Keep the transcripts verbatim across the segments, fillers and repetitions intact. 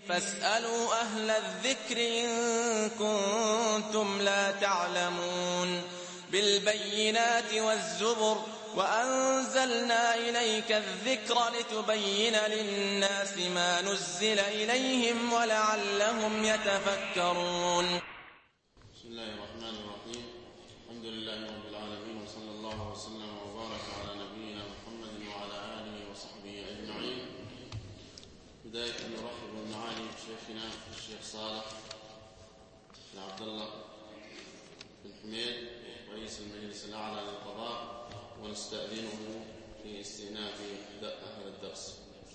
فاسألوا أهل الذكر إن كنتم لا تعلمون بالبينات والزبر وأنزلنا إليك الذكر لتبين للناس ما نزل إليهم ولعلهم يتفكرون. بسم الله الرحمن الرحيم. الحمد لله رب العالمين، وصلى الله وسلم وبارك على نبينا محمد وعلى آله وصحبه أجمعين. بداية نرحب بمعالي شيخنا الشيخ صالح بن عبد الله بن حميد رئيس المجلس الأعلى للقضاء، ونستأذنه في استئناف هذا الدرس.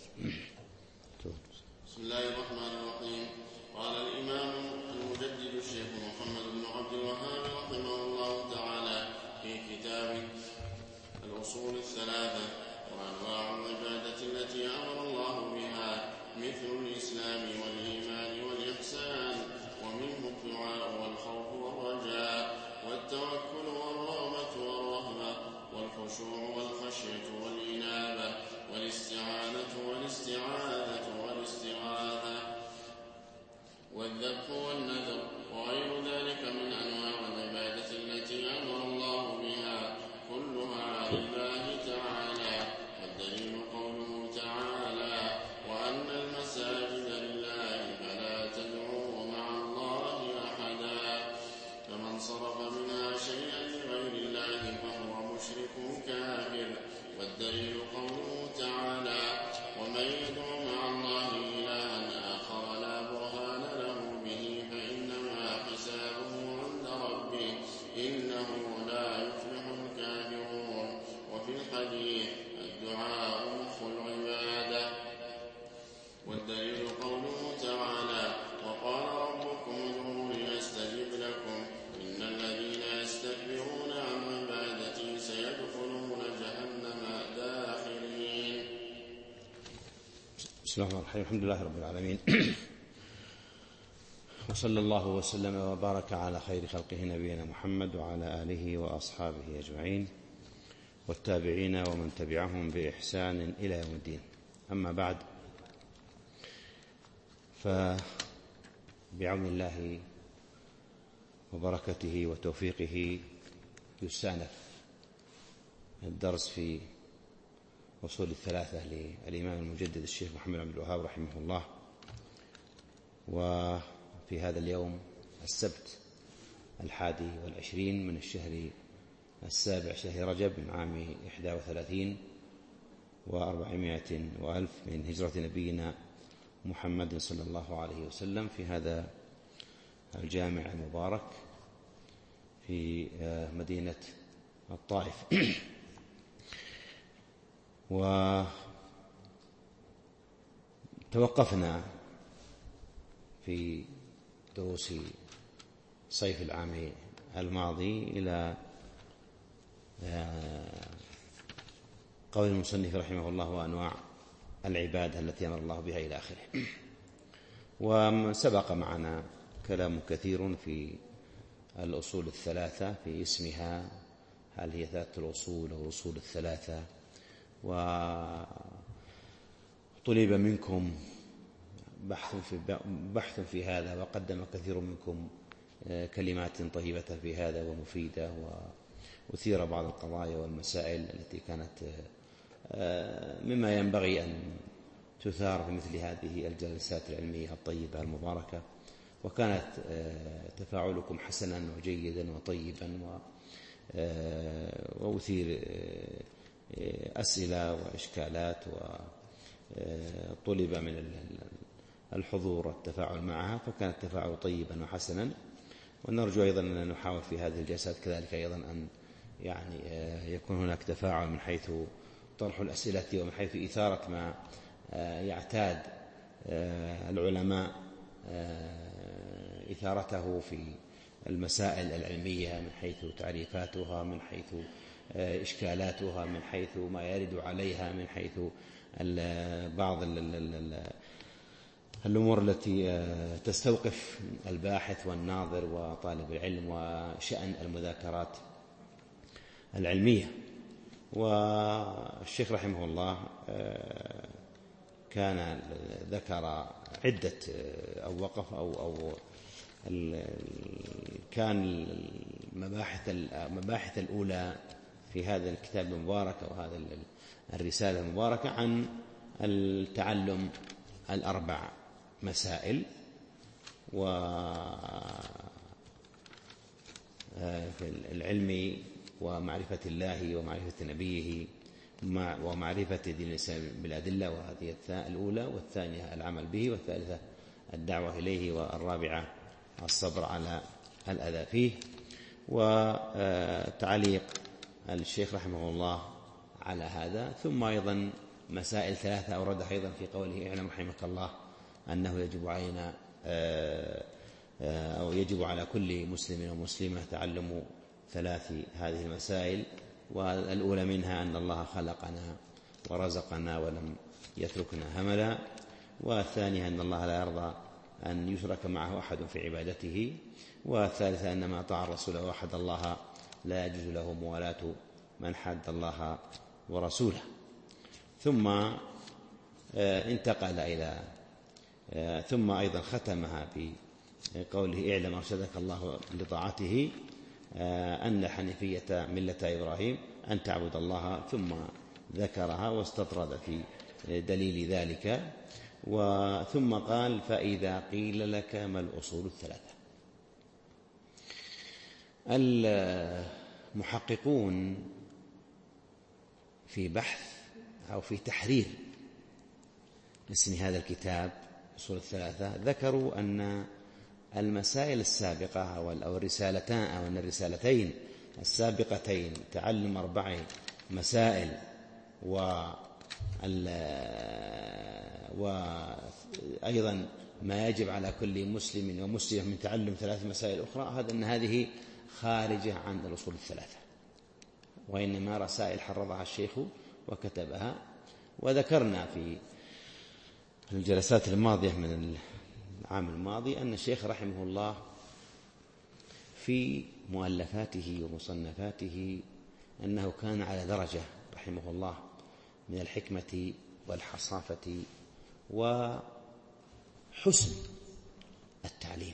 بسم الله الرحمن الرحيم. قال الإمام المجدد الشيخ محمد بن عبد الوهاب رحمه الله تعالى في كتابه الأصول الثلاثة: وأنواع العبادة التي أمر الله بها مثل الإسلام والإيمان والإحسان، ومنه الدعاء والخوف والرجاء والتوكل والرغبة والرهبة والخشوع والخشية والإنابة والاستعانة والاستعاذة والاستغاثة والذبح والنذر وغير ذلك من أنواع العبادة التي أمر الله بها، كلها لله تعالى. والدليل قوله تعالى: وأن المساجد لله فلا تدعوا مع الله أحدا. فمن صرف منها شيئا لغير الله فهو مشرك كافر. والدليل قوله تعالى: ومن يدعو مع الله إلها آخر لا برهان له به فإنما حسابه عند ربه إنه لا يفلح الكافرون. وفي الحديث: الدعاء مخ العبادة. والدليل قوله تعالى: وقال ربكم ادعوني أستجب لكم إن الذين يستكبرون عن عبادتي سيدخلون جهنم داخرين. بسم الله الرحمن الرحيم. الحمد لله رب العالمين، وصلى الله وسلم وبارك على خير خلقه نبينا محمد وعلى آله وأصحابه أجمعين والتابعين ومن تبعهم بإحسان إلى يوم الدين. أما بعد، فبعون الله وبركته وتوفيقه يستأنف الدرس في أصول الثلاثة للإمام المجدد الشيخ محمد بن عبد الوهاب رحمه الله. وفي هذا اليوم السبت الحادي والعشرين من الشهر السابع شهر رجب من عام إحدى وثلاثين وأربعمائة وألف من هجرة نبينا محمد صلى الله عليه وسلم، في هذا الجامع المبارك في مدينة الطائف. وتوقفنا في دروس صيف العام الماضي إلى قول المصنف رحمه الله: وأنواع العبادة التي أمر الله بها إلى آخره. وسبق معنا كلام كثير في الأصول الثلاثة في اسمها، هل هي ثلاثة الأصول أو الأصول الثلاثة، وطلب منكم بحث في, بحث في هذا، وقدم كثير منكم كلمات طيبة في هذا ومفيدة، وأثير بعض القضايا والمسائل التي كانت مما ينبغي أن تثار في مثل هذه الجلسات العلمية الطيبة المباركة. وكانت تفاعلكم حسنا وجيدا وطيبا، وأثير أسئلة وإشكالات، وطلب من الحضور التفاعل معها، فكان التفاعل طيبا وحسنا. ونرجو أيضا أن نحاول في هذه الجلسات كذلك أيضا أن يعني يكون هناك تفاعل من حيث طرح الأسئلة ومن حيث إثارة ما يعتاد العلماء إثارته في المسائل العلمية، من حيث تعريفاتها، من حيث إشكالاتها، من حيث ما يرد عليها، من حيث بعض الأمور التي تستوقف الباحث والناظر وطالب العلم، وشأن المذاكرات العلمية. والشيخ رحمه الله كان ذكر عدة أو وقف أو أو كان المباحث المباحث الأولى في هذا الكتاب المبارك أو هذا الرسالة المباركة عن التعلم الأربع مسائل، و في العلم ومعرفة الله ومعرفة نبيه ومعرفة دين الإسلام بالأدلة، وهذه الأولى، والثانية العمل به، والثالثة الدعوة إليه، والرابعة الصبر على الأذى فيه. وتعليق الشيخ رحمه الله على هذا، ثم أيضا مسائل ثلاثة أوردها أيضا في قوله اعلم رحمك الله أنه يجب علينا أو يجب على كل مسلم ومسلمة تعلم ثلاث هذه المسائل، والأولى منها أن الله خلقنا ورزقنا ولم يتركنا هملا، والثانية أن الله لا يرضى أن يشرك معه أحد في عبادته، والثالثة أن من أطاع الرسول ووحد الله لا يجوز له موالاة من حد الله ورسوله. ثم انتقل إلى ثم أيضا ختمها بقوله اعلم أرشدك الله لطاعته أن الحنيفية ملة إبراهيم أن تعبد الله، ثم ذكرها واستطرد في دليل ذلك، ثم قال فإذا قيل لك ما الأصول الثلاثة. المحققون في بحث أو في تحرير اسم هذا الكتاب أصول الثلاثة ذكروا أن المسائل السابقة أو الرسالتان أو أن الرسالتين السابقتين تعلم أربع مسائل و وأيضا ما يجب على كل مسلم ومسلمة من تعلم ثلاث مسائل أخرى، هذا أن هذه خارجة عن الأصول الثلاثة، وإنما رسائل حررها الشيخ وكتبها. وذكرنا في الجلسات الماضية من العام الماضي أن الشيخ رحمه الله في مؤلفاته ومصنفاته أنه كان على درجة رحمه الله من الحكمة والحصافة وحسن التعليم،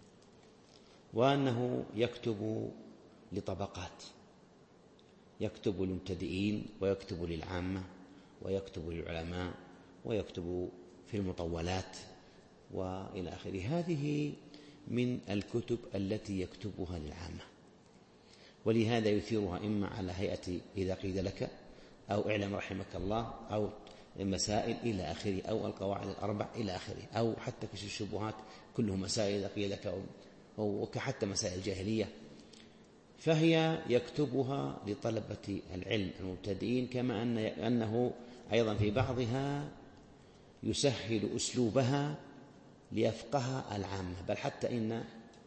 وأنه يكتب لطبقات، يكتب للمبتدئين ويكتب للعامة ويكتب للعلماء ويكتب في المطولات وإلى آخره. هذه من الكتب التي يكتبها للعامة، ولهذا يثيرها إما على هيئة إذا قيل لك أو اعلم رحمك الله أو المسائل إلى آخره أو القواعد الأربع إلى آخره، أو حتى كشف الشبهات كله مسائل إذا قيل لك، وكحتى مسائل الجاهلية، فهي يكتبها لطلبة العلم المبتدئين، كما أن أنه أيضا في بعضها يسهل أسلوبها ليفقه العامة، بل حتى إن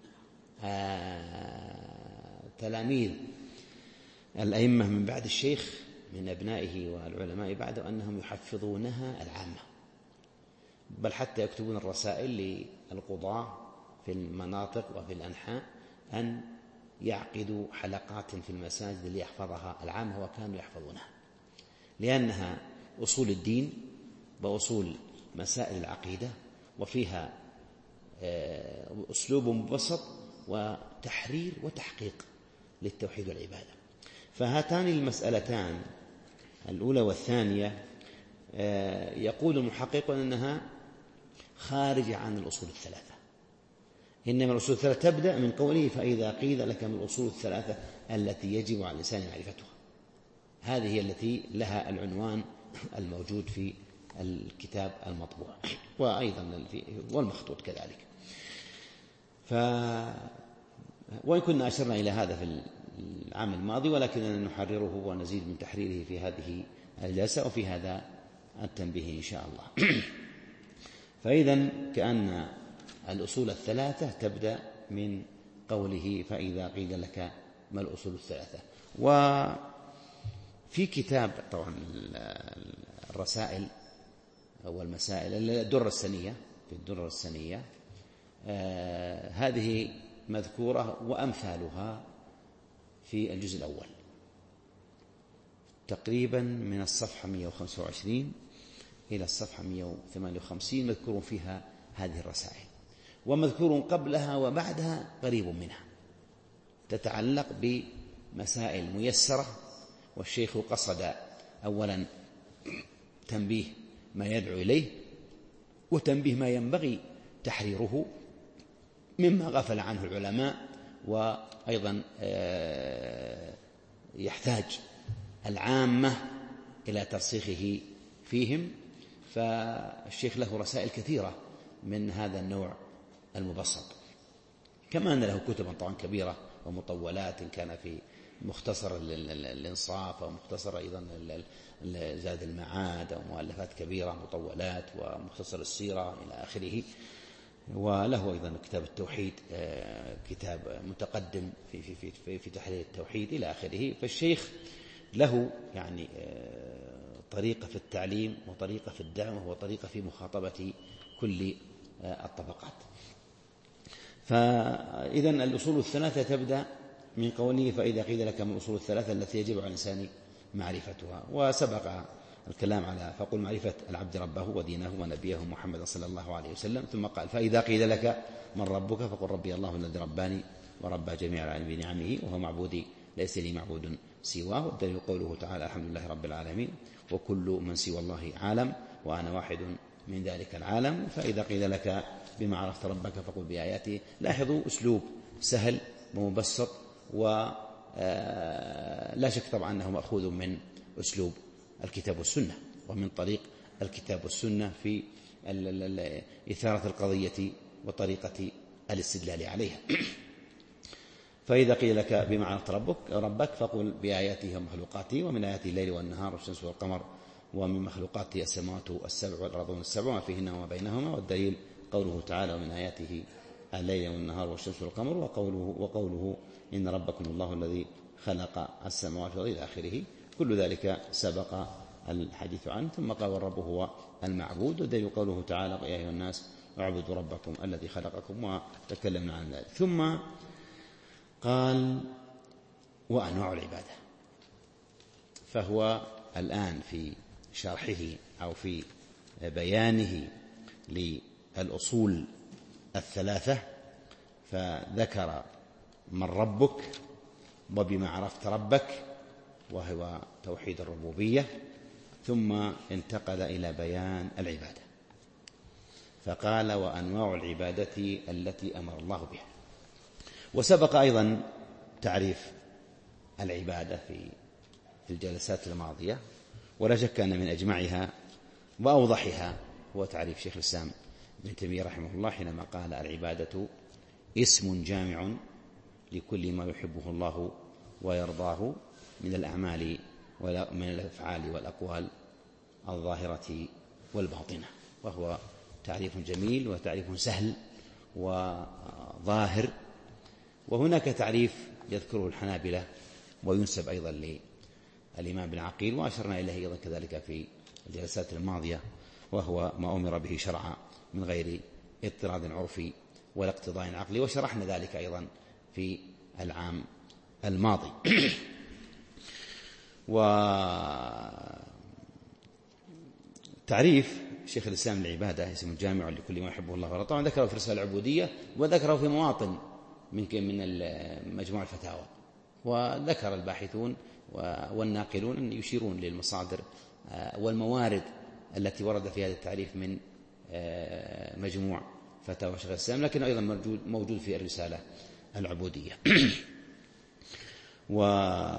تلاميذ الأئمة من بعد الشيخ من أبنائه والعلماء بعده أنهم يحفظونها العامة، بل حتى يكتبون الرسائل للقضاة في المناطق وفي الأنحاء أن يعقدوا حلقات في المساجد ليحفظها العامة، وكانوا يحفظونها لأنها أصول الدين وأصول مسائل العقيدة، وفيها أسلوب مبسط وتحرير وتحقيق للتوحيد والعبادة. فهاتان المسألتان الأولى والثانية يقول المحققون أنها خارجة عن الأصول الثلاثة، إنما الأصول الثلاثة تبدأ من قوله فإذا قيل لك من الأصول الثلاثة التي يجب على الإنسان معرفتها، هذه هي التي لها العنوان الموجود في الكتاب المطبوع وأيضا والمخطوط كذلك. ف وإن كنا أشرنا إلى هذا في العام الماضي، ولكننا نحرره ونزيد من تحريره في هذه الجلسة وفي هذا التنبيه إن شاء الله. فإذا كأن الأصول الثلاثة تبدأ من قوله فإذا قيل لك ما الأصول الثلاثة. وفي كتاب طبعا الرسائل والمسائل الدرة السنية، في الدرة السنية آه هذه مذكورة وأمثالها في الجزء الأول تقريبا من الصفحة مئة وخمسة وعشرين إلى الصفحة مئة وثمانية وخمسين، مذكور فيها هذه الرسائل، ومذكور قبلها وبعدها قريب منها، تتعلق بمسائل ميسرة. والشيخ قصد أولا تنبيه ما يدعو إليه، وتنبيه ما ينبغي تحريره مما غفل عنه العلماء، وأيضا يحتاج العامة إلى ترسيخه فيهم. فالشيخ له رسائل كثيرة من هذا النوع المبسط، كما أن له كتبا طبعا كبيرة ومطولات، إن كان في مختصر الإنصاف ومختصر أيضا زاد المعاد، ومؤلفات كبيرة مطولات، ومختصر السيرة إلى آخره. وله أيضا كتاب التوحيد، كتاب متقدم في في في في, في تحرير التوحيد إلى آخره. فالشيخ له يعني طريقة في التعليم، وطريقة في الدعوة، وطريقة في مخاطبة كل الطبقات. فإذا الأصول الثلاثة تبدأ من قوله فإذا قيل لك من الأصول الثلاثة التي يجب على الإنسان معرفتها. وسبق الكلام على فقل معرفة العبد ربه ودينه ونبيه محمد صلى الله عليه وسلم، ثم قال فإذا قيل لك من ربك فقل ربي الله الذي رباني وربى جميع العالمين بنعمه وهو معبودي ليس لي معبود سواه. والدليل قوله تعالى الحمد لله رب العالمين وكل من سوى الله عالم وأنا واحد من ذلك العالم. فإذا قيل لك بما عرفت ربك فقل بآياته. لاحظوا أسلوب سهل ومبسط، ولا شك طبعا أنه مأخوذ من أسلوب الكتاب والسنة، ومن طريق الكتاب والسنة في إثارة القضية وطريقة الاستدلال عليها. فإذا قيل لك بما عرفت ربك ربك فقل بآياته ومخلوقاته، ومن آياته الليل والنهار والشمس والقمر، ومن مخلوقاته السماوات السبع والأرضون السبع وما فيهن وما بينهما. والدليل قوله تعالى ومن آياته الليل والنهار والشمس والقمر، وقوله, وقوله إن ربكم الله الذي خلق السماوات والأرض إلى آخره. كل ذلك سبق الحديث عنه. ثم قال والرب هو المعبود. والدليل قوله تعالى يا أيها الناس اعبدوا ربكم الذي خلقكم، وتكلمنا عن ذلك. ثم قال وأنواع العبادة. فهو الآن في شرحه أو في بيانه للأصول الثلاثة، فذكر من ربك وبما عرفت ربك وهو توحيد الربوبية، ثم انتقل إلى بيان العبادة فقال وأنواع العبادة التي أمر الله بها. وسبق أيضا تعريف العبادة في الجلسات الماضية، ولا شك أن من أجمعها وأوضحها هو تعريف شيخ الإسلام ابن تيمية رحمه الله حينما قال العبادة اسم جامع لكل ما يحبه الله ويرضاه من الأعمال ومن الأفعال والأقوال الظاهرة والباطنة. وهو تعريف جميل وتعريف سهل وظاهر. وهناك تعريف يذكره الحنابلة وينسب أيضا للإمام بن عقيل، وأشرنا إليه أيضا كذلك في الجلسات الماضية، وهو ما أمر به شرعا من غير اضطراد عرفي ولا اقتضاء عقلي، وشرحنا ذلك أيضا في العام الماضي. وتعريف شيخ الإسلام للعبادة اسم جامع لكل ما يحبه الله ورضاه، طبعا ذكره في رسالة العبودية، وذكره في مواطن من من مجموع الفتاوى. وذكر الباحثون والناقلون أن يشيرون للمصادر والموارد التي ورد في هذا التعريف من مجموع فتاوى شيخ الإسلام، لكن أيضا موجود في الرسالة العبودية. و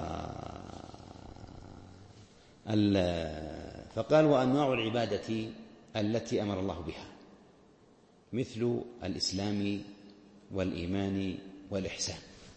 فقال وأنواع العبادة التي أمر الله بها مثل الإسلام والإيمان والإحسان.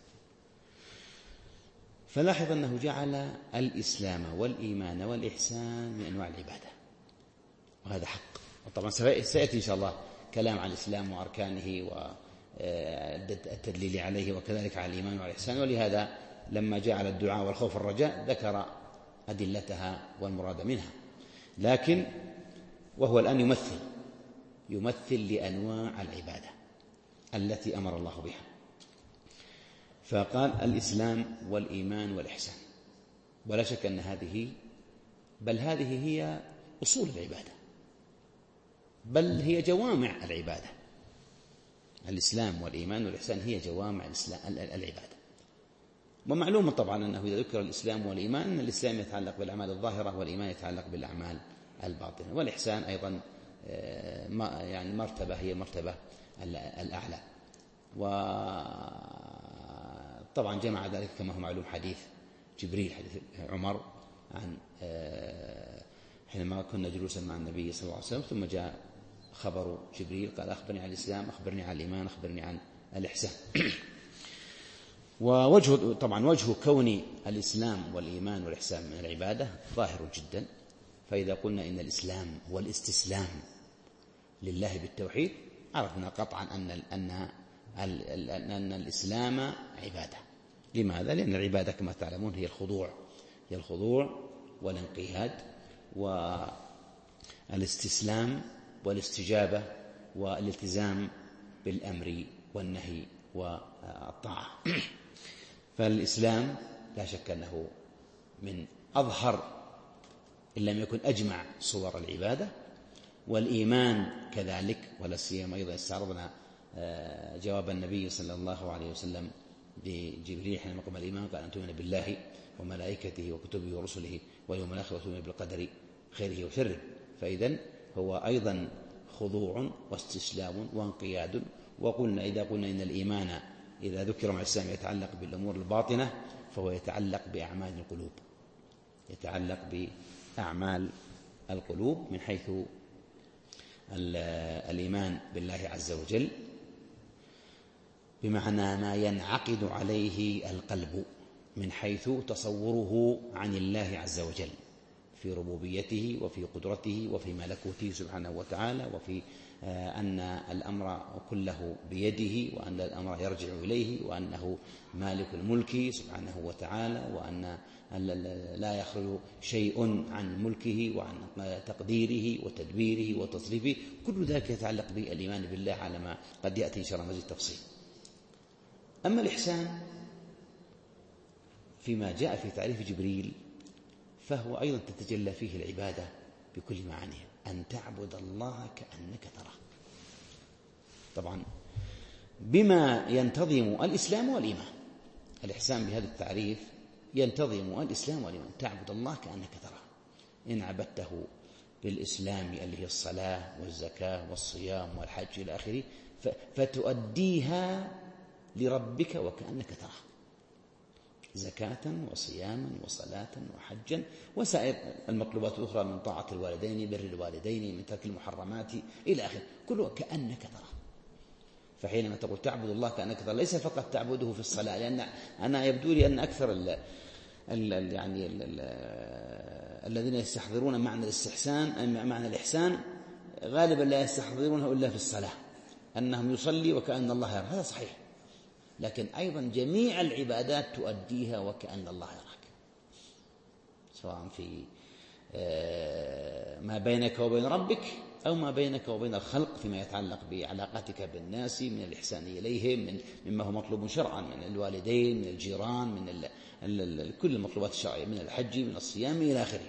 فلاحظ أنه جعل الإسلام والإيمان والإحسان من أنواع العبادة، وهذا حق. وطبعا سيأتي إن شاء الله كلام عن الإسلام وأركانه والتدليل عليه، وكذلك على الإيمان والإحسان. ولهذا لما جاء على الدعاء والخوف والرجاء ذكر أدلتها والمراد منها، لكن وهو الآن يمثل يمثل لأنواع العبادة التي أمر الله بها. فقال الإسلام والإيمان والإحسان، ولا شك أن هذه بل هذه هي أصول العبادة، بل هي جوامع العبادة. الإسلام والإيمان والإحسان هي جوامع العبادة. ومعلوم طبعا أنه إذا ذكر الإسلام والإيمان أن الإسلام يتعلق بالأعمال الظاهرة والإيمان يتعلق بالأعمال الباطنة، والإحسان أيضا يعني مرتبة هي مرتبة الأعلى. وطبعا جمع ذلك كما هو معلوم حديث جبريل، حديث عمر عن حينما كنا جلوسا مع النبي صلى الله عليه وسلم ثم جاء خبر جبريل قال أخبرني عن الإسلام، أخبرني عن الإيمان، أخبرني عن الإحسان. ووجه طبعا وجه كون الإسلام والإيمان والإحسان من العبادة ظاهر جدا. فإذا قلنا إن الإسلام هو الاستسلام لله بالتوحيد عرفنا قطعا أن أن أن الإسلام عبادة. لماذا؟ لأن العبادة كما تعلمون هي الخضوع هي الخضوع والانقياد والاستسلام والاستجابة والالتزام بالأمر والنهي والطاعة. فالإسلام لا شك أنه من أظهر إن لم يكن أجمع صور العبادة، والإيمان كذلك، ولا سيما أيضا استعرضنا جواب النبي صلى الله عليه وسلم لجبريل حينما قال الإيمان قال أن تؤمن بالله وملائكته وكتبه ورسله واليوم الآخر وتؤمن بالقدر خيره وشره. فإذن هو أيضا خضوع واستسلام وانقياد. وقلنا إذا قلنا إن الإيمان إذا ذكر مع الإسلام يتعلق بالأمور الباطنة فهو يتعلق بأعمال القلوب يتعلق بأعمال القلوب من حيث الإيمان بالله عز وجل بمعنى ما ينعقد عليه القلب من حيث تصوره عن الله عز وجل في ربوبيته وفي قدرته وفي ملكوته سبحانه وتعالى، وفي أن الأمر كله بيده وأن الأمر يرجع إليه وأنه مالك الملك سبحانه وتعالى وأن لا يخرج شيء عن ملكه وعن تقديره وتدبيره وتصريفه. كل ذلك يتعلق بالإيمان بالله على ما قد يأتي إن شاء الله مزيد تفصيل. أما الإحسان فيما جاء في تعريف جبريل فهو أيضا تتجلى فيه العبادة بكل معانيها، أن تعبد الله كأنك تراه. طبعا بما ينتظم الإسلام والإيمان. الإحسان بهذا التعريف ينتظم الإسلام والإيمان، تعبد الله كأنك تراه. إن عبدته بالإسلام اللي هي الصلاة والزكاة والصيام والحج إلى آخره فتؤديها لربك وكأنك تراه، زكاة وصياما وصلاة وحجا وسائر المطلوبات الأخرى من طاعة الوالدين، بر الوالدين، من ترك المحرمات إلى آخره، كله كأنك تراه. فحينما تقول تعبد الله كأنك تراه ليس فقط تعبده في الصلاة، لأن أنا يبدو لي أن أكثر ال ال يعني ال ال الذين يستحضرون معنى الاستحسان معنى الإحسان غالبا لا يستحضرونه إلا في الصلاة، أنهم يصلي وكأن الله يرى، هذا صحيح، لكن أيضا جميع العبادات تؤديها وكأن الله يراك، سواء في ما بينك وبين ربك أو ما بينك وبين الخلق فيما يتعلق بعلاقتك بالناس من الإحسان إليهم، من مما هو مطلوب شرعا من الوالدين، من الجيران، من ال ال كل المطلوبات الشرعية، من الحج، من الصيام إلى آخره.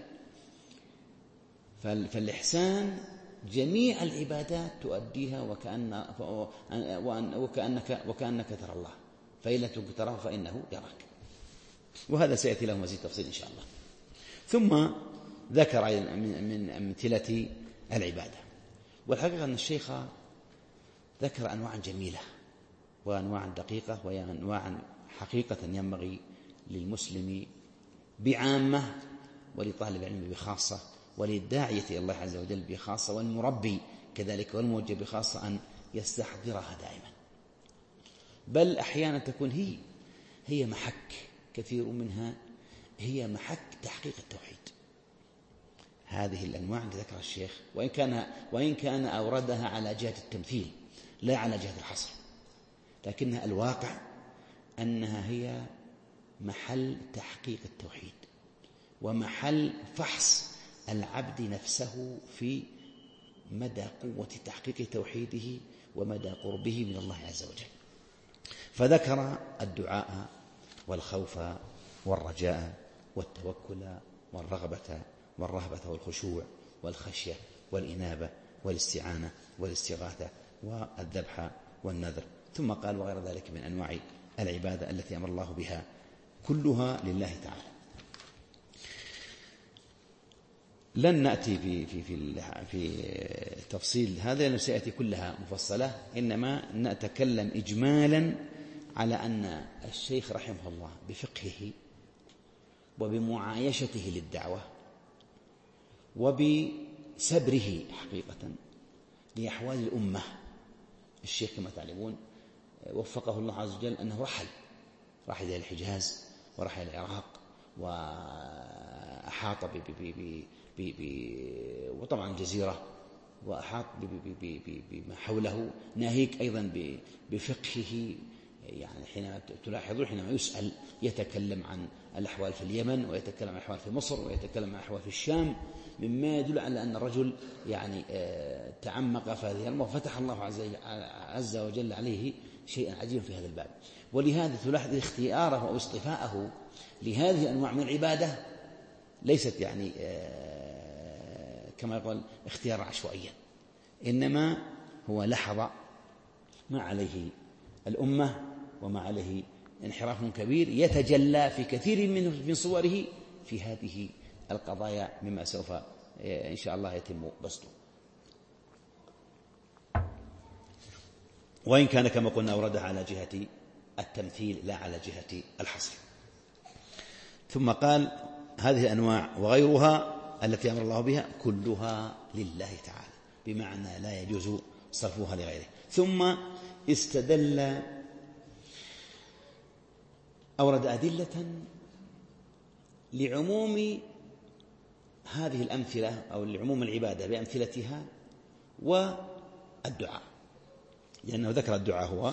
فالإحسان جميع العبادات تؤديها وكأن وكأنك وكأنك ترى الله، فإن لم تكن تراه فإنه يراك. وهذا سيأتي له مزيد تفصيل إن شاء الله. ثم ذكر من أمثلة العبادة، والحقيقة أن الشيخ ذكر أنواعا جميلة وأنواعا دقيقة وأنواعا حقيقة ينبغي للمسلم بعامة ولطالب العلم بخاصة وللداعية إلى الله عز وجل بخاصة والمربي كذلك والموجه بخاصة أن يستحضرها دائما، بل أحيانا تكون هي هي محك كثير منها هي محك تحقيق التوحيد. هذه الأنواع التي ذكرها الشيخ وإن كان وإن كان أوردها على جهة التمثيل لا على جهة الحصر، لكنها الواقع أنها هي محل تحقيق التوحيد ومحل فحص العبد نفسه في مدى قوة تحقيق توحيده ومدى قربه من الله عز وجل. فذكر الدعاء والخوف والرجاء والتوكل والرغبة والرهبة والخشوع والخشية والإنابة والاستعانة والاستغاثة والذبح والنذر. ثم قال وغير ذلك من أنواع العبادة التي أمر الله بها كلها لله تعالى. لن نأتي في في في في تفصيل هذا لأنه سيأتي كلها مفصلة، إنما نتكلم إجمالا على أن الشيخ رحمه الله بفقهه وبمعايشته للدعوة وبسبره حقيقة لأحوال الأمة، الشيخ كما تعلمون وفقه الله عز وجل أنه رحل رحل إلى الحجاز ورحل إلى العراق وأحاط ب ب ب ب ب وطبعا الجزيرة وأحاط بما حوله، ناهيك أيضا بفقهه. يعني حينما تلاحظون حينما يسأل يتكلم عن الأحوال في اليمن ويتكلم عن الأحوال في مصر ويتكلم عن الأحوال في الشام، مما يدل على أن الرجل يعني تعمق في هذه الأمور وفتح الله عز وجل عليه شيئا عجيبا في هذا الباب. ولهذا تلاحظ اختياره أو اصطفاءه لهذه الأنواع من العبادة ليست يعني كما يقول اختيار عشوائيا، إنما هو لحظة ما عليه الأمة وما عليه انحراف كبير يتجلى في كثير من صوره في هذه القضايا مما سوف إن شاء الله يتم بسطه. وإن كان كما قلنا أوردها على جهة التمثيل لا على جهة الحصر. ثم قال هذه الأنواع وغيرها التي أمر الله بها كلها لله تعالى، بمعنى لا يجوز صرفها لغيره. ثم استدل أورد أدلة لعموم هذه الأمثلة أو لعموم العبادة بأمثلتها والدعاء، لأنه ذكر الدعاء هو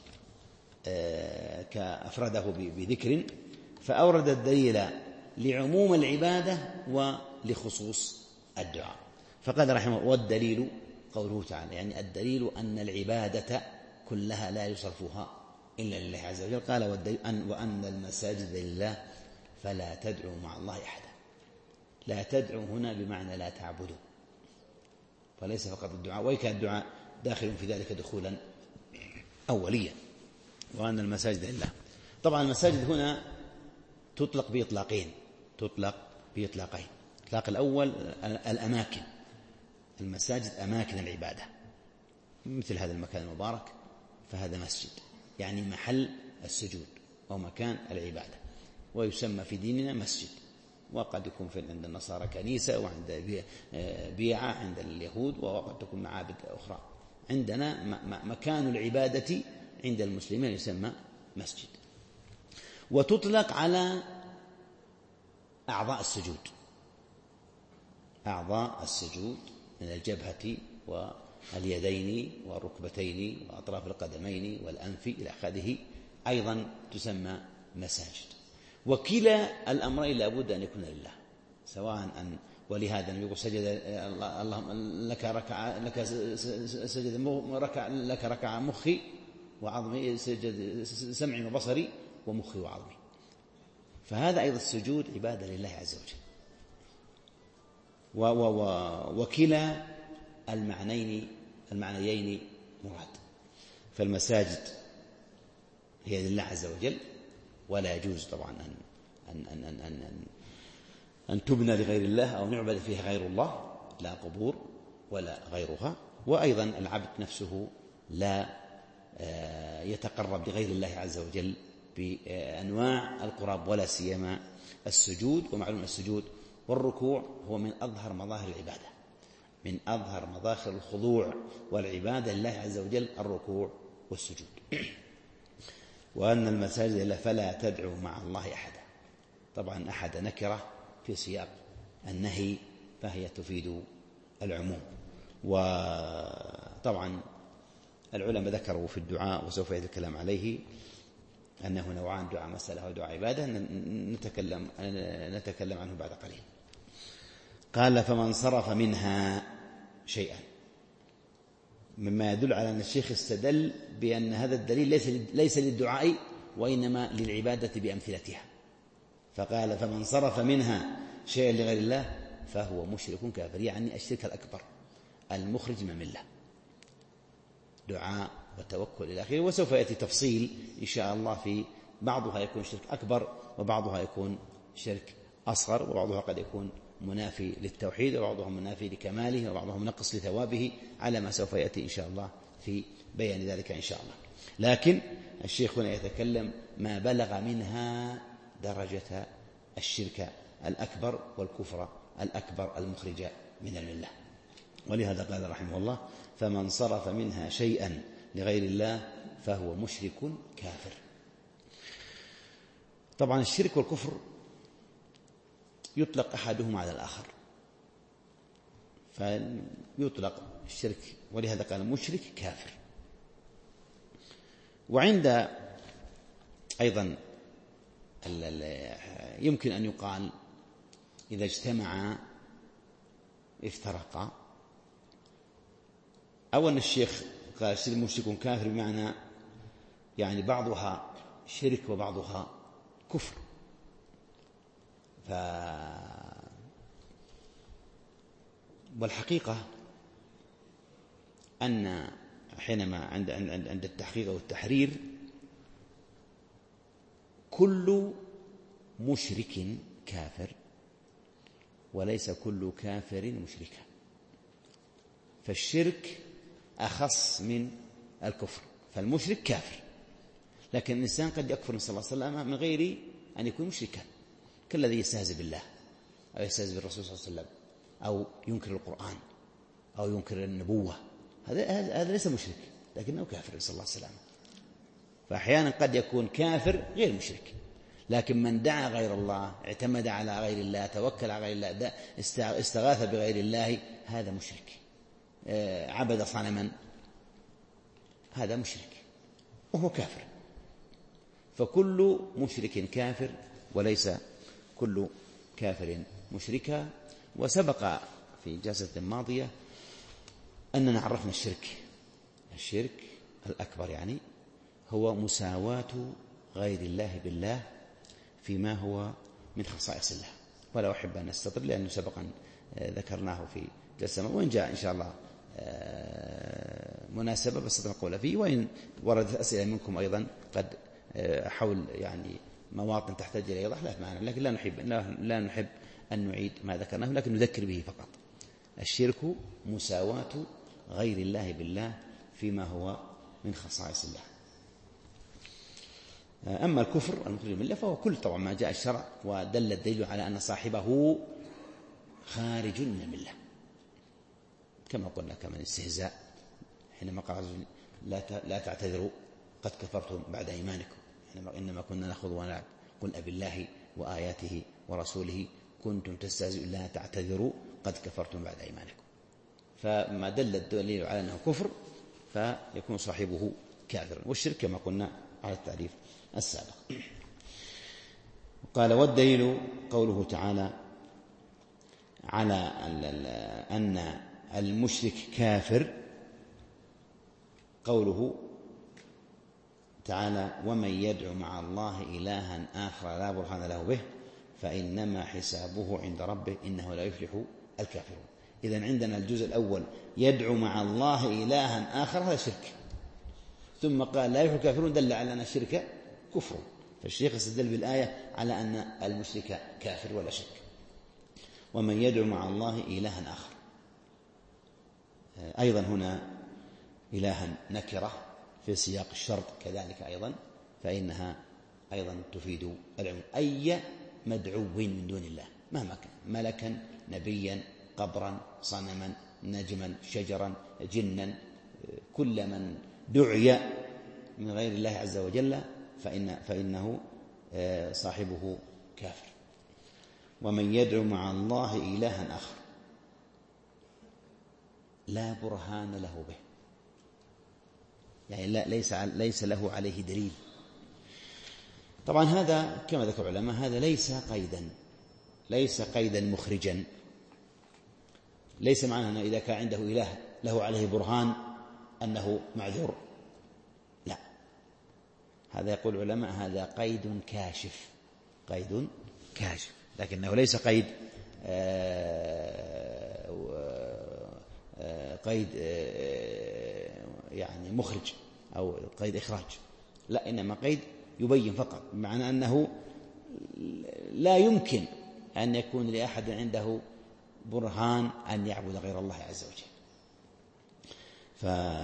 كأفرده بذكر، فأورد الدليل لعموم العبادة ولخصوص الدعاء. فقال رحمه والدليل قوله تعالى، يعني الدليل أن العبادة كلها لا يصرفها إلا لله عز وجل. قال وأن المساجد لله فلا تدعوا مع الله أحدا. لا تدعوا هنا بمعنى لا تعبدوا، فليس فقط الدعاء، وكان الدعاء داخل في ذلك دخولا أوليا. وأن المساجد لله، طبعا المساجد هنا تطلق بإطلاقين تطلق بإطلاقين الإطلاق الأول الأماكن، المساجد أماكن العبادة، مثل هذا المكان المبارك فهذا مسجد، يعني محل السجود أو مكان العبادة، ويسمى في ديننا مسجد. وقد يكون في عند النصارى كنيسة، وعند بيعة عند اليهود، وقد تكون معابد أخرى. عندنا مكان العبادة عند المسلمين يسمى مسجد. وتطلق على أعضاء السجود، أعضاء السجود من الجبهة واليدين والركبتين وأطراف القدمين والأنف إلى آخره أيضا تسمى مساجد. وكلا الأمرين لا بد أن يكون لله، سواء أن ولهذا يقول سجد اللهم لك ركع لك سجد ركع لك ركع مخي وعظمي، سجد سمعي وبصري ومخي وعظمي. فهذا أيضا السجود عبادة لله عز وجل. وكلا المعنيين المعنيين مراد. فالمساجد هي لله عز وجل، ولا يجوز طبعا أن أن أن أن أن, أن, أن تبنى لغير الله أو نعبد فيها غير الله، لا قبور ولا غيرها. وأيضا العبد نفسه لا يتقرب لغير الله عز وجل بأنواع القرب، ولا سيما السجود. ومعلوم السجود والركوع هو من أظهر مظاهر العبادة، من أظهر مظاهر الخضوع والعبادة لله عز وجل الركوع والسجود. وأن المساجد لله فلا تدعوا مع الله أحدا. طبعا أحد نكرة في سياق النهي، فهي تفيد العموم. وطبعا العلماء ذكروا في الدعاء وسوف يأتي الكلام عليه أنه نوعان، دعاء مسألة ودعاء عبادة، نتكلم نتكلم عنه بعد قليل. قال فمن صرف منها شيئا، مما يدل على أن الشيخ استدل بأن هذا الدليل ليس ليس للدعاء وإنما للعبادة بأمثلتها. فقال فمن صرف منها شيئا لغير الله فهو مشرك كافر، يعني الشرك الأكبر المخرج من الملة، دعاء وتوكل إلى آخره. وسوف يأتي تفصيل إن شاء الله في بعضها يكون شرك أكبر وبعضها يكون شرك أصغر، وبعضها قد يكون منافي للتوحيد وبعضها منافي لكماله وبعضها منقص لثوابه، على ما سوف يأتي إن شاء الله في بيان ذلك إن شاء الله. لكن الشيخ هنا يتكلم ما بلغ منها درجة الشرك الأكبر والكفر الأكبر المخرج من الملة. ولهذا قال رحمه الله: فمن صرف منها شيئا لغير الله فهو مشرك كافر. طبعا الشرك والكفر يطلق أحدهما على الآخر، فيطلق الشرك، ولهذا قال مشرك كافر. وعند أيضا يمكن أن يقال إذا اجتمعا افترقا، أو أن الشيخ قال الشرك مشرك كافر بمعنى يعني بعضها شرك وبعضها كفر. ف... والحقيقة أن حينما عند عند التحقيق والتحرير كل مشرك كافر وليس كل كافر مشركا، فالشرك أخص من الكفر، فالمشرك كافر. لكن الإنسان قد يكفر صلى الله عليه وسلم من غير أن يكون مشركا، كالذي يستهزئ بالله أو يستهزئ بالرسول صلى الله عليه وسلم أو ينكر القرآن أو ينكر النبوة، هذا هذا ليس مشرك لكنه كافر صلى الله عليه وسلم. فأحيانا قد يكون كافر غير مشرك، لكن من دعا غير الله، اعتمد على غير الله، توكل على غير الله، استغاث بغير الله، هذا مشرك. عبد صنما، هذا مشرك وهو كافر. فكل مشرك كافر وليس كل كافر مشركا. وسبق في جلسة ماضية أننا عرفنا الشرك. الشرك الأكبر يعني هو مساواة غير الله بالله فيما هو من خصائص الله. ولا أحب أن أستطرد لأنه سبقا ذكرناه في جلسة، وإن جاء إن شاء الله مناسبة بس نقول فيه، وإن وردت أسئلة منكم أيضا قد حول يعني مواطن تحتاج إلى إيضاح لا معنى، لكن لا نحب لا نحب أن نعيد ما ذكرناه، لكن نذكر به فقط. الشرك مساواة غير الله بالله فيما هو من خصائص الله. أما الكفر المخرج من الملة فهو كل طبعا ما جاء الشرع ودل الدليل على أن صاحبه خارج من الملة، كما قلنا كمان استهزاء حينما قال لا تعتذروا قد كفرتم بعد إيمانكم، إنما كنا نخوض ونلعب، قل أبي الله وآياته ورسوله كنتم تستهزئون لا تعتذروا قد كفرتم بعد إيمانكم. فما دل الدليل على أنه كفر فيكون صاحبه كافرا. والشرك كما قلنا على التعريف السابق. قال: والدليل قوله تعالى على أن المشرك كافر، قوله تعالى: ومن يدعو مع الله إلها آخر لا برهان له به فإنما حسابه عند ربه إنه لا يفلح الكافرون. إذن عندنا الجزء الأول يدعو مع الله إلها آخر، هذا شرك، ثم قال لا يفلح الكافرون، دل على أن الشرك كفر. فالشيخ استدل بالآية على أن المشرك كافر ولا شك. ومن يدعو مع الله إلها آخر، أيضا هنا إلها نكرة في سياق الشرط كذلك أيضا، فإنها أيضا تفيد العموم، أي مدعو من دون الله مهما كان، ملكا، نبيا، قبرا، صنما، نجما، شجرا، جنا، كل من دعي من غير الله عز وجل فإن فإنه صاحبه كافر. ومن يدعو مع الله إلها آخر لا برهان له به، يعني لا ليس ليس له عليه دليل. طبعا هذا كما ذكر العلماء هذا ليس قيدا ليس قيدا مخرجا، ليس معنى أنه إذا كان عنده إله له عليه برهان أنه معذور، لا، هذا يقول العلماء هذا قيد كاشف، قيد كاشف، لكنه ليس قيد قيد يعني مخرج أو قيد إخراج، لا، إنما قيد يبين فقط، بمعنى أنه لا يمكن أن يكون لأحد عنده برهان أن يعبد غير الله عز وجل. ف...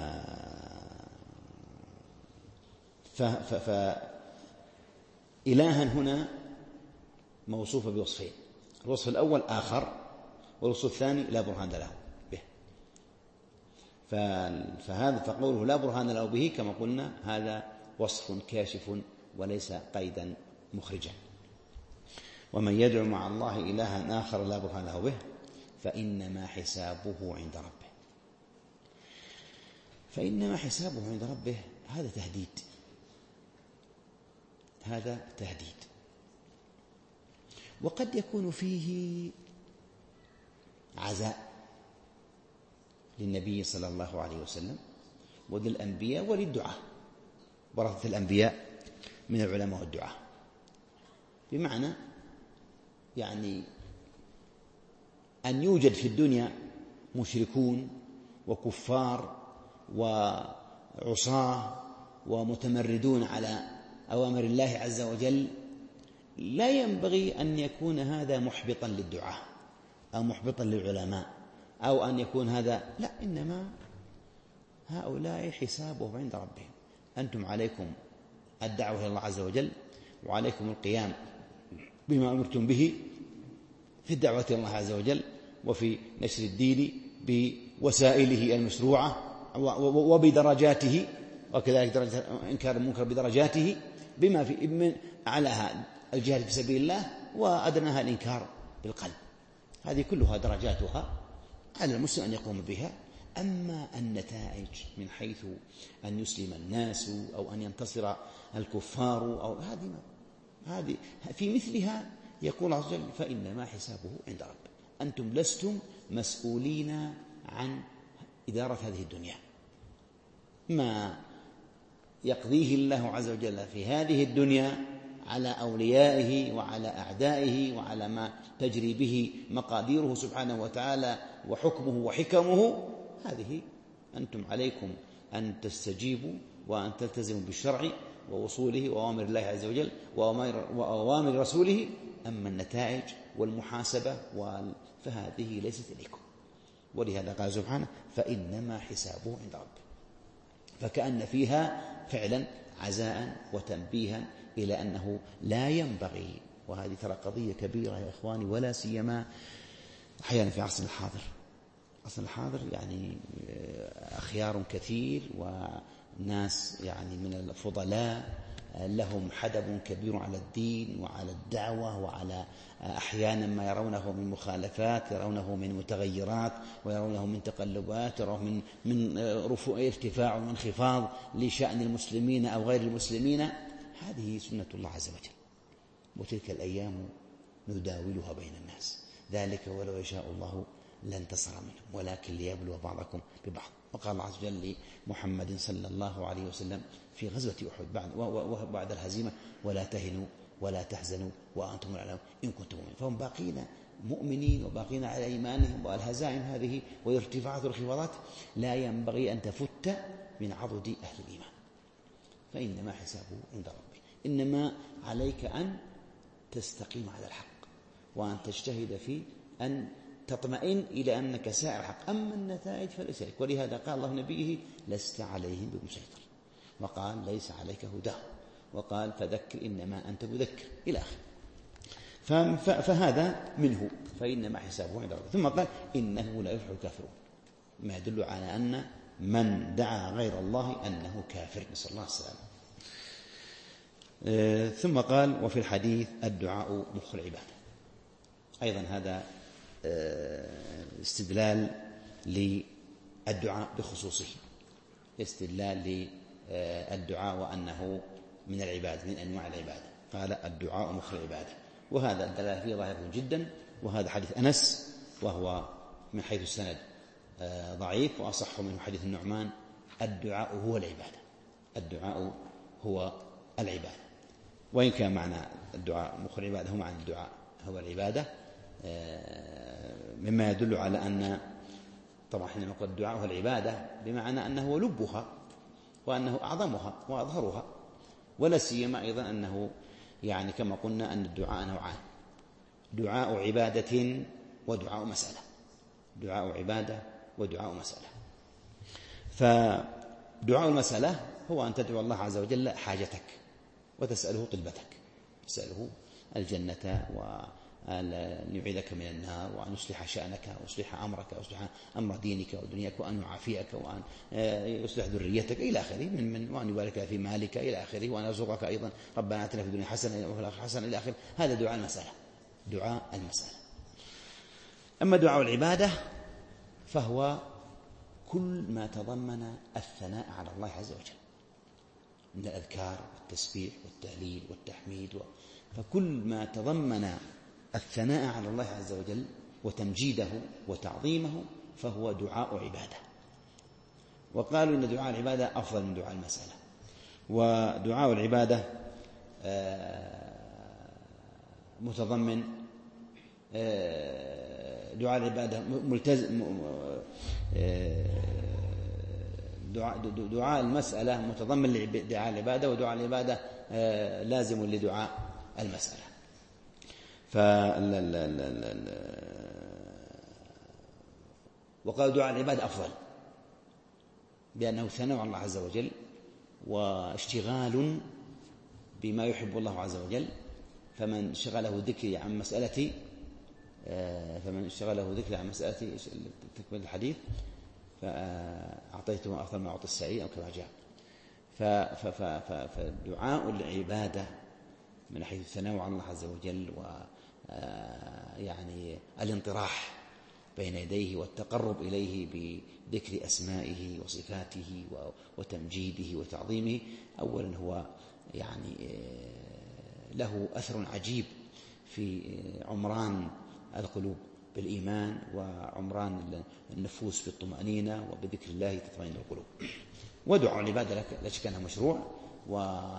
ف... ف... ف... إلها هنا موصوفة بوصفين، الوصف الأول آخر، والوصف الثاني لا برهان له به. فهذا فقوله لا برهان له به كما قلنا هذا وصف كاشف وليس قيدا مخرجا. ومن يدعو مع الله إلها آخر لا برهان له به فإنما حسابه عند ربه. فإنما حسابه عند ربه هذا تهديد، هذا تهديد، وقد يكون فيه عزاء للنبي صلى الله عليه وسلم وللأنبياء وللدعاء، ورثة الأنبياء من العلماء والدعاء، بمعنى يعني أن يوجد في الدنيا مشركون وكفار وعصاة ومتمردون على أوامر الله عز وجل، لا ينبغي أن يكون هذا محبطا للدعاء أو محبطا للعلماء أو أن يكون هذا، لا، إنما هؤلاء حسابهم عند ربهم. أنتم عليكم الدعوة إلى الله عز وجل، وعليكم القيام بما أمرتم به في الدعوة إلى الله عز وجل وفي نشر الدين بوسائله المشروعة وبدرجاته، وكذلك درجة إنكار المنكر بدرجاته، بما في من أعلاها الجهاد في سبيل الله وأدناها الإنكار بالقلب. هذه كلها درجاتها على المسلم أن يقوم بها. أما النتائج من حيث أن يسلم الناس أو أن ينتصر الكفار أو هذه هذه في مثلها يقول الله عز وجل فإنما حسابه عند ربه. أنتم لستم مسؤولين عن إدارة هذه الدنيا، ما يقضيه الله عز وجل في هذه الدنيا على أوليائه وعلى أعدائه وعلى ما تجري به مقاديره سبحانه وتعالى وحكمه وحكمه، هذه أنتم عليكم أن تستجيبوا وأن تلتزموا بالشرع ووصوله وأوامر الله عز وجل وأوامر رسوله. أما النتائج والمحاسبة فهذه ليست إليكم. ولهذا قال سبحانه فإنما حسابه عند ربه، فكأن فيها فعلا عزاء وتنبيها إلى أنه لا ينبغي، وهذه ترى قضية كبيرة يا إخواني، ولا سيما أحيانا في عصر الحاضر. عصر الحاضر يعني أخيار كثير وناس يعني من الفضلاء لهم حدب كبير على الدين وعلى الدعوة وعلى أحيانا ما يرونه من مخالفات، يرونه من متغيرات، ويرونه من تقلبات، يرونه من من رفوع ارتفاع وانخفاض لشأن المسلمين أو غير المسلمين. هذه سنة الله عز وجل، وتلك الأيام نداولها بين الناس، ذلك ولو يشاء الله لانتصر منهم ولكن ليبلو بعضكم ببعض. وقال الله عز وجل لمحمد صلى الله عليه وسلم في غزوة أحد بعد وبعد الهزيمة ولا تهنوا ولا تحزنوا وأنتم الأعلون إن كنتم مؤمنين. فهم باقين مؤمنين وباقين على إيمانهم، والهزائم هذه والارتفاعات والخفاضات لا ينبغي أن تفت من عضد أهل الإيمان. فإنما حسابه عند ربك، إنما عليك أن تستقيم على الحق وأن تجتهد في أن تطمئن إلى أنك سائر الحق. أما النتائج فليس لك، ولهذا قال الله نبيه لست عليهم بمسيطر، وقال ليس عليك هداهم، وقال فذكر إنما أنت مذكر إلى آخره. فهذا منه فإنما حسابه عند ربه. ثم قال إنه لا يفلح الكافرون، ما يدل على أن من دعا غير الله أنه كافر، نسأل الله السلامة. ثم قال وفي الحديث الدعاء مخ العبادة. أيضا هذا استدلال للدعاء بخصوصه، استدلال للدعاء وأنه من العبادة، من أنواع العبادة. قال الدعاء مخ العبادة، وهذا الدلالة فيه ظاهر جدا. وهذا حديث أنس وهو من حيث السند ضعيف، وأصح منه حديث النعمان الدعاء هو العبادة، الدعاء هو العبادة. وإن كان معنى الدعاء مخ العبادة هو معنى الدعاء هو العبادة، مما يدل على أن طبعا حينما نقول الدعاء هو العبادة بمعنى أنه لبها وأنه أعظمها وأظهرها، ولا سيما أيضا أنه يعني كما قلنا أن الدعاء نوعان: دعاء عبادة ودعاء مسألة. دعاء عبادة ودعاء مسألة. فدعاء المسألة هو أن تدعو الله عز وجل حاجتك وتسأله طلبتك، تسأله الجنة وأن يعيذك من النار وأن يصلح شأنك ويصلح أمرك ويصلح أمر دينك ودنياك وأن يعافيك وأن يصلح ذريتك إلى آخره، من من وأن يبارك في مالك إلى آخره، وأن يرزقك أيضا ربنا آتنا في الدنيا حسنة وفي الآخرة حسنة إلى آخره. هذا دعاء المسألة، دعاء المسألة. أما دعاء العبادة فهو كل ما تضمن الثناء على الله عز وجل من الأذكار والتسبيح والتهليل والتحميد و... فكل ما تضمن الثناء على الله عز وجل وتمجيده وتعظيمه فهو دعاء عبادة. وقالوا إن دعاء العبادة أفضل من دعاء المسألة. ودعاء العبادة متضمن دعاء العبادة ملتزم، دعاء, دعاء المسألة متضمن لدعاء العبادة، ودعاء العبادة لازم لدعاء المسألة. وقال دعاء العبادة أفضل بأنه ثناء على الله عز وجل واشتغال بما يحب الله عز وجل. فمن شغله ذكري عن مسألتي فمن شغله ذكري عن مسألتي تكمل الحديث فأعطيته أفضل ما أعطي السعيد أو كما جاء. فدعاء العبادة من حيث الثناء على الله عز وجل ويعني الانطراح بين يديه والتقرب إليه بذكر أسمائه وصفاته وتمجيده وتعظيمه، أولا هو يعني له أثر عجيب في عمران القلوب بالإيمان وعمران النفوس بالطمأنينة، وبذكر الله تطمئن القلوب. ودعاء العبادة لا شك أنه مشروع، و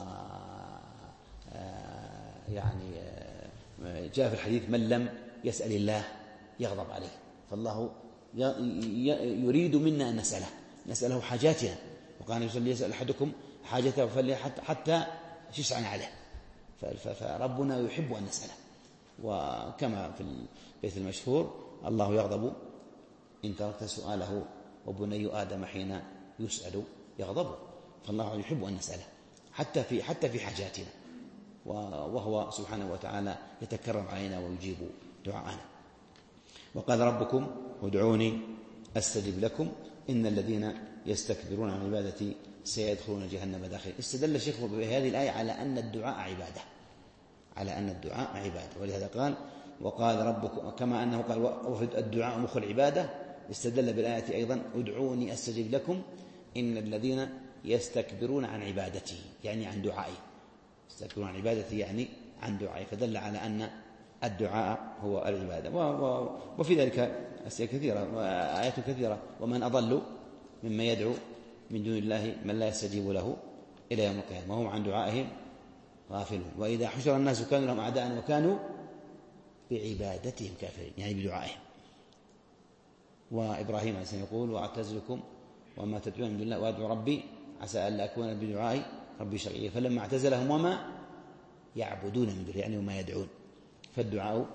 يعني جاء في الحديث: من لم يسأل الله يغضب عليه. فالله يريد منا أن نسأله نسأله حاجاتنا، وقال يصلي يسأل أحدكم حاجته فلي حتى يسعن عليه. فربنا يحب أن نسأله، وكما في البيت المشهور: الله يغضب إن تركت سؤاله وبني آدم حين يسأل يغضب. فالله يحب أن نسأله حتى في حتى في حاجاتنا، وهو سبحانه وتعالى يتكرم علينا ويجيب دعاءنا. وقال ربكم ادعوني أستجب لكم إن الذين يستكبرون عن عبادتي سيدخلون جهنم داخلين. استدل الشيخ بهذه الآية على أن الدعاء عبادة، على أن الدعاء عبادة، ولهذا قال: وقال ربكم، كما أنه قال الدعاء مخ العبادة، استدل بالآية أيضا: ادعوني أستجب لكم إن الذين يستكبرون عن عبادتي، يعني عن دعائي، يستكبرون عن عبادتي يعني عن دعائي، فدل على أن الدعاء هو العبادة. وفي ذلك أشياء كثيرة وآيات كثيرة: ومن أضل مما يدعو من دون الله من لا يستجيب له إلى يوم القيامة وهم عن دعائهم غافلون، وإذا حشر الناس كانوا لهم أعداء وكانوا بعبادتهم كافرين، يعني بدعائهم. وإبراهيم عليه السلام يقول: وأعتزلكم وما تدعون من دون الله وأدعو ربي عسى ألا أكون بدعائي ربي شقيا. فلما اعتزلهم وما يعبدون من دونه، يعني وما يدعون. فالدعاء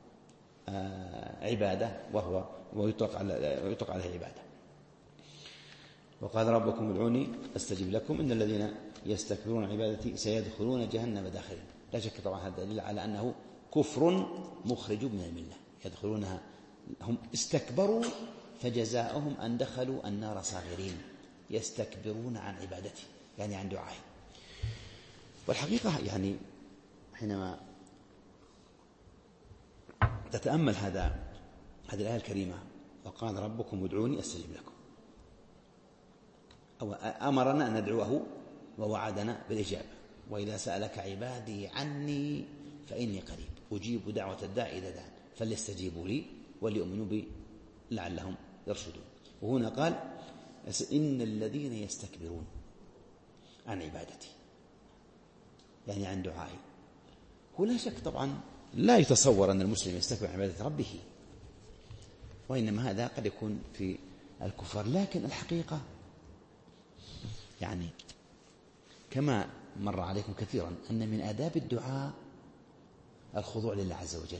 عبادة، وهو ويطلق عليه عبادة. وقال ربكم ادعوني أستجب لكم إن الذين يستكبرون عن عبادتي سيدخلون جهنم داخلين. لا شك طبعا هذا دليل على أنه كفر مخرج من الملة، يدخلونها هم استكبروا فجزاؤهم أن دخلوا النار صاغرين، يستكبرون عن عبادتي يعني عن دعائي. والحقيقة يعني حينما تتأمل هذا هذه الآية الكريمة: وقال ربكم ادعوني أستجب لكم، أو أمرنا أن ندعوه ووعدنا بالإجابة: وإذا سألك عبادي عني فإني قريب أجيب دعوة الداعي إذا دعان فليستجيبوا لي وليؤمنوا بي لعلهم يرشدون. وهنا قال: إن الذين يستكبرون عن عبادتي، يعني عن دعائي. ولا شك طبعا لا يتصور أن المسلم يستكبر عن عبادة ربه، وإنما هذا قد يكون في الكفار. لكن الحقيقة يعني كما مر عليكم كثيرا أن من آداب الدعاء الخضوع لله عز وجل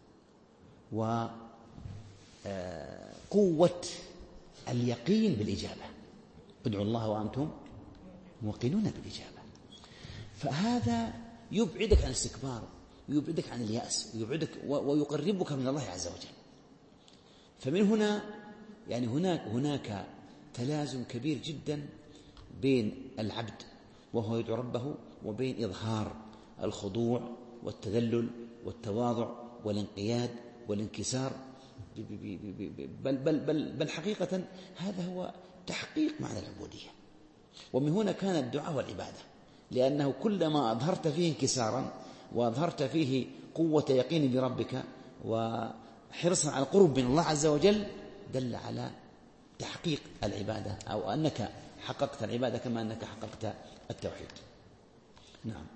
وقوة اليقين بالإجابة. ادعوا الله وأنتم موقنون بالإجابة. فهذا يبعدك عن الاستكبار ويبعدك عن اليأس ويبعدك ويقربك من الله عز وجل. فمن هنا يعني هناك هناك تلازم كبير جدا بين العبد وهو يدعو ربه وبين إظهار الخضوع والتذلل والتواضع والانقياد والانكسار، بل, بل, بل, بل حقيقة هذا هو تحقيق معنى العبودية. ومن هنا كان الدعاء والعبادة، لأنه كلما أظهرت فيه انكسارا وأظهرت فيه قوة يقين بربك وحرصا على القرب من الله عز وجل دل على تحقيق العبادة أو أنك حققت العبادة كما أنك حققت التوحيد. نعم.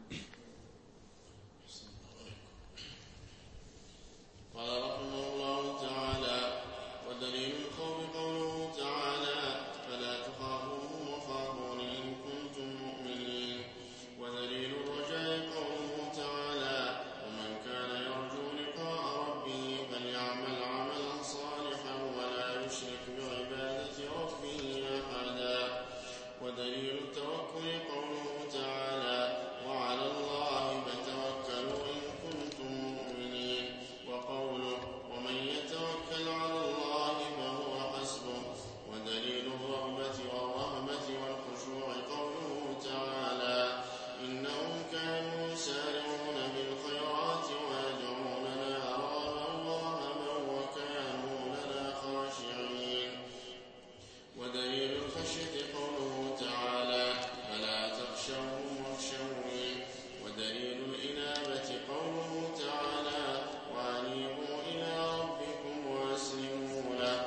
قال رحمه الله تعالى: ودليل الخوف قوله تعالى: فلا تخافوهم وخافون إن كنتم مؤمنين. ودليل الرجاء قوله تعالى: ومن كان يرجو لقاء ربه فليعمل عملا صالحا ولا يشرك بعبادة ربه أحدا. ودليل التوكل قوله تعالى: وعلى الله فتوكلوا إن كنتم مؤمنين. وقوله: ومن يتوكل على الله فهو حسبه. ودليل الرغبة والرهبة والخشوع قوله تعالى: إنهم كانوا يسارعون بالخيرات ويدعوننا رغبا ورهبا وكانوا لنا خاشعين. ودليل الخشية قوله تعالى: فلا تخشوهم واخشوني. ودليل الإنابة قوله تعالى: وأنيبوا إلى ربكم وأسلموا له.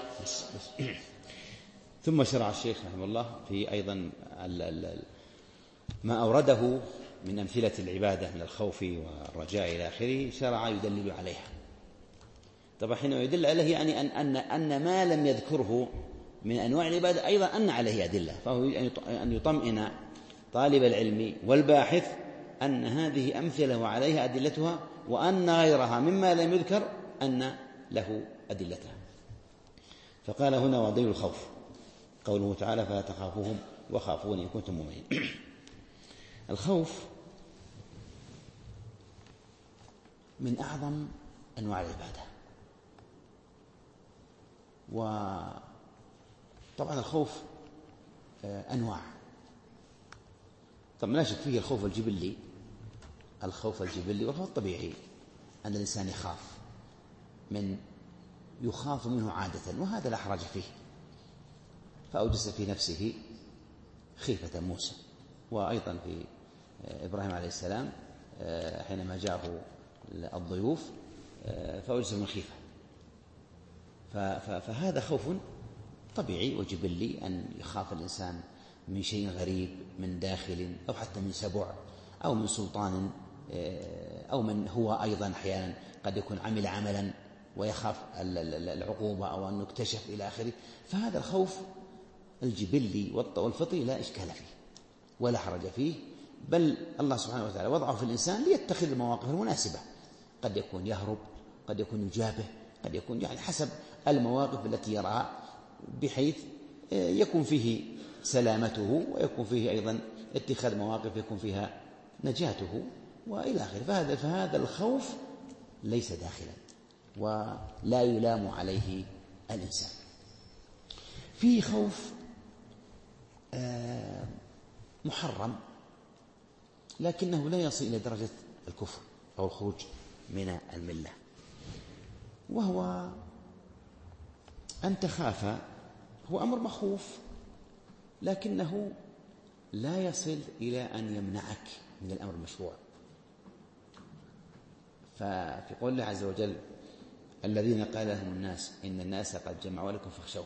ثم شرع الشيخ رحمه الله في أيضا ما أورده من أمثلة العبادة من الخوف والرجاء إلى آخره، شرع يدلل عليها. طبعا حين يدل عليه يعني أن, أن, أن ما لم يذكره من أنواع العبادة أيضا أن عليه أدلة، فهو أن يطمئن طالب العلم والباحث أن هذه أمثلة وعليها أدلتها، وأن غيرها مما لم يذكر أن له أدلتها. فقال هنا: ودليل الخوف قوله تعالى: فلا تخافوهم وخافون إن كنتم مؤمنين. الخوف من أعظم أنواع العبادة. وطبعا الخوف أنواع، طبعا لا شك فيه الخوف الجبلي، الخوف الجبلي والخوف الطبيعي، أن الإنسان يخاف من يخاف منه عادة، وهذا لا حرج فيه. فأوجس في نفسه خيفة موسى، وأيضا في إبراهيم عليه السلام حينما جاءه الضيوف فأوجس من خيفة. فهذا خوف طبيعي وجبلي، أن يخاف الإنسان من شيء غريب من داخل أو حتى من سبع أو من سلطان أو من هو أيضا أحيانا قد يكون عمل عملا ويخاف العقوبة أو أن يكتشف إلى آخره. فهذا الخوف الجبلي والفطري لا إشكال فيه ولا حرج فيه، بل الله سبحانه وتعالى وضعه في الإنسان ليتخذ المواقف المناسبة، قد يكون يهرب، قد يكون يجابه، قد يكون يعني حسب المواقف التي يراها، بحيث يكون فيه سلامته ويكون فيه أيضا اتخاذ مواقف يكون فيها نجاته وإلى آخره. فهذا, فهذا الخوف ليس داخلا ولا يلام عليه الإنسان. فيه خوف محرم لكنه لا يصل إلى درجة الكفر أو الخروج من الملة، وهو أن تخاف، هو أمر مخوف لكنه لا يصل إلى أن يمنعك من الأمر المشروع. ففي قول الله عز وجل: الذين قال لهم الناس إن الناس قد جمعوا لكم فاخشوهم،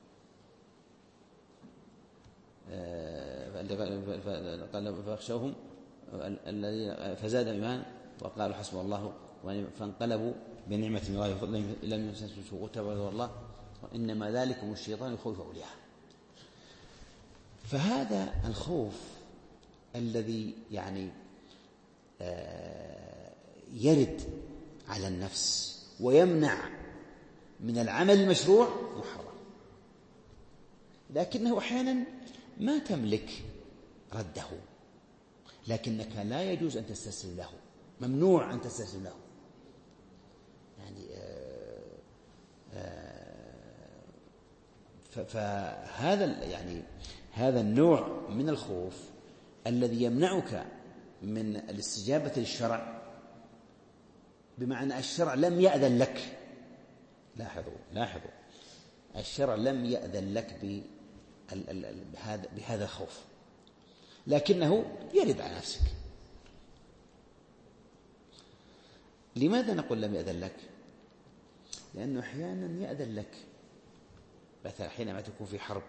قال فاخشوهم الذين فزادوا إيمانا وقالوا حسبنا الله، فانقلبوا بنعمة من الله وفضل لم يمسسهم سوء واتبعوا رضوان الله إنما ذلكم الشيطان يخوف أولياءه. فهذا الخوف الذي يعني يرد على النفس ويمنع من العمل المشروع محرم، لكنه أحيانا ما تملك رده، لكنك لا يجوز أن تستسلم له، ممنوع أن تستسلم له. يعني فهذا يعني هذا النوع من الخوف الذي يمنعك من الاستجابة للشرع، بمعنى الشرع لم يأذن لك. لاحظوا لاحظوا الشرع لم يأذن لك بهذا الخوف، لكنه يرد على نفسك. لماذا نقول لم يأذن لك؟ لأنه أحيانا يأذن لك، مثلا حينما تكون في حرب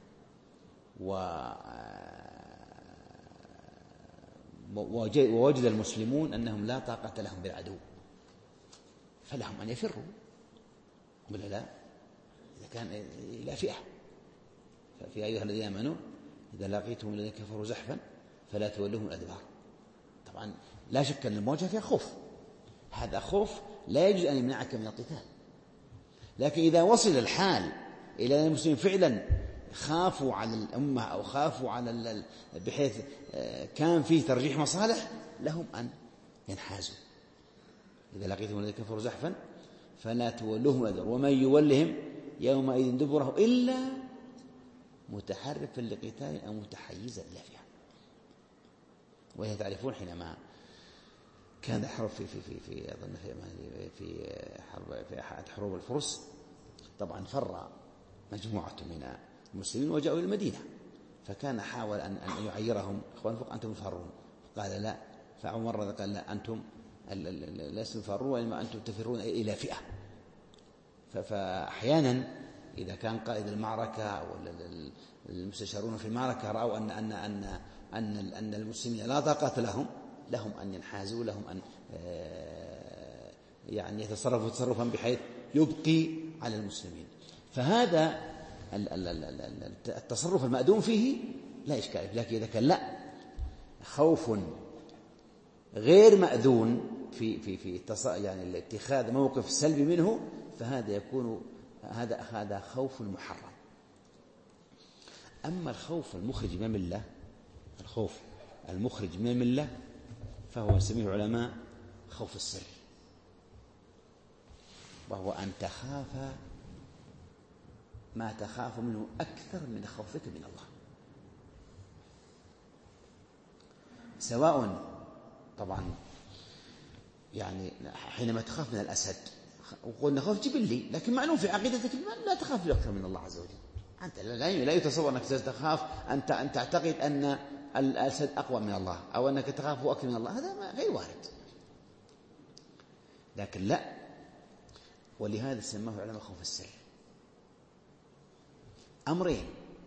ووجد المسلمون أنهم لا طاقة لهم بالعدو، فلهم أن يفروا، ولا لا؟ إذا كان إلى فئة، ففي أيها الذين آمنوا إذا لقيتم الذين كفروا زحفا فلا تولوهم الأدبار. طبعا لا شك أن المواجهة فيها خوف، هذا خوف لا يجوز أن يمنعك من القتال. لكن إذا وصل الحال إلى أن المسلمين فعلا خافوا على الأمة أو خافوا على بحيث كان فيه ترجيح مصالح، لهم أن ينحازوا. إذا لقيتم الذين كفروا زحفا فلا تولوهم الأدبار ومن يولهم يومئذ دبره إلا متحرفا لقتال أو متحيزا إلى فئة. وهي تعرفون حينما كان حرب في في في في أظن في في حرب في أحد حروب الفرس، طبعا فر مجموعة من المسلمين وجاءوا إلى المدينة، فكان حاول أن أن يعيرهم إخوان فوق أنتم تفرون، قال لا، فعمر قال لا، أنتم لستم تفرون وإنما أنتم تفرون إلى فئة. فأحيانا إذا كان قائد المعركة أو المستشارون في المعركة رأوا أن أن أن أن أن المسلمين لا طاقة لهم، لهم أن ينحازوا، لهم أن يعني يتصرفوا تصرفا بحيث يبقي على المسلمين. فهذا التصرف المأذون فيه لا إشكال، لكن إذا كان لا خوف غير مأذون في في في يعني اتخاذ موقف سلبي منه، فهذا يكون هذا هذا خوف محرم. أما الخوف المخرج من الملة، الخوف المخرج من الملة فهو يسميه العلماء خوف السر، وهو أن تخاف ما تخاف منه أكثر من خوفك من الله، سواء طبعا يعني حينما تخاف من الأسد وقلنا خوف جبلي، لكن معلوم في عقيدتك لا تخاف أكثر من الله عز وجل. أنت لا يتصور أنك تخاف أنت أن تعتقد أن الأسد أقوى من الله أو أنك تخاف أكثر من الله، هذا غير وارد. لكن لا، ولهذا سماه العلماء خوف السر. أمرين: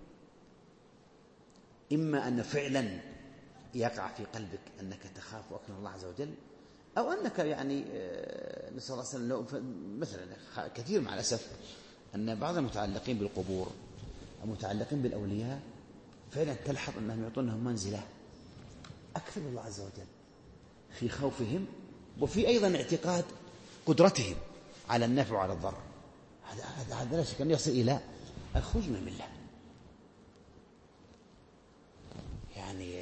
إما أن فعلا يقع في قلبك أنك تخاف أكثر من الله عز وجل، أو أنك يعني نسأل الله سلم مثلا كثير مع الأسف أن بعض المتعلقين بالقبور المتعلقين بالأولياء فعلا تلحظ أنهم يعطونهم منزلة أكثر من الله عز وجل في خوفهم، وفي أيضا اعتقاد قدرتهم على النفع وعلى الضر. هذا هذا لا شك أن يصل إلى الخروج من الملة. يعني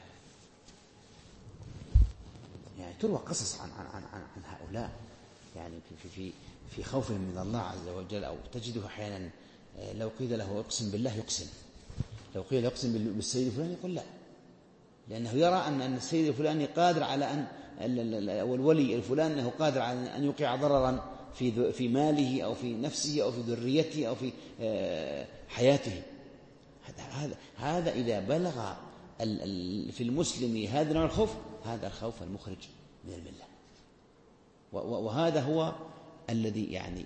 يعني تروى قصص عن عن عن عن هؤلاء يعني في في في خوفهم من الله عز وجل، أو تجده أحيانا لو قيل له اقسم بالله يقسم، لو قيل يقسم بالسيد الفلاني يقول لا، لأنه يرى أن أن السيد الفلاني قادر على أن أو الولي الفلاني أنه قادر على أن يوقع ضررا في في ماله أو في نفسه أو في ذريته أو في حياته. هذا هذا هذا إذا بلغ في المسلم هذا نوع الخوف، هذا الخوف المخرج من الملة، وهذا هو الذي يعني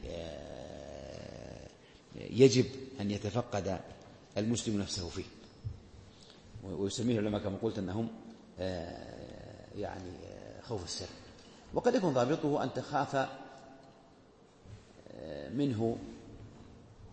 يجب أن يتفقد المسلم نفسه فيه، ويسميه العلماء كما قلت أنهم يعني خوف السر. وقد يكون ضابطه أن تخاف منه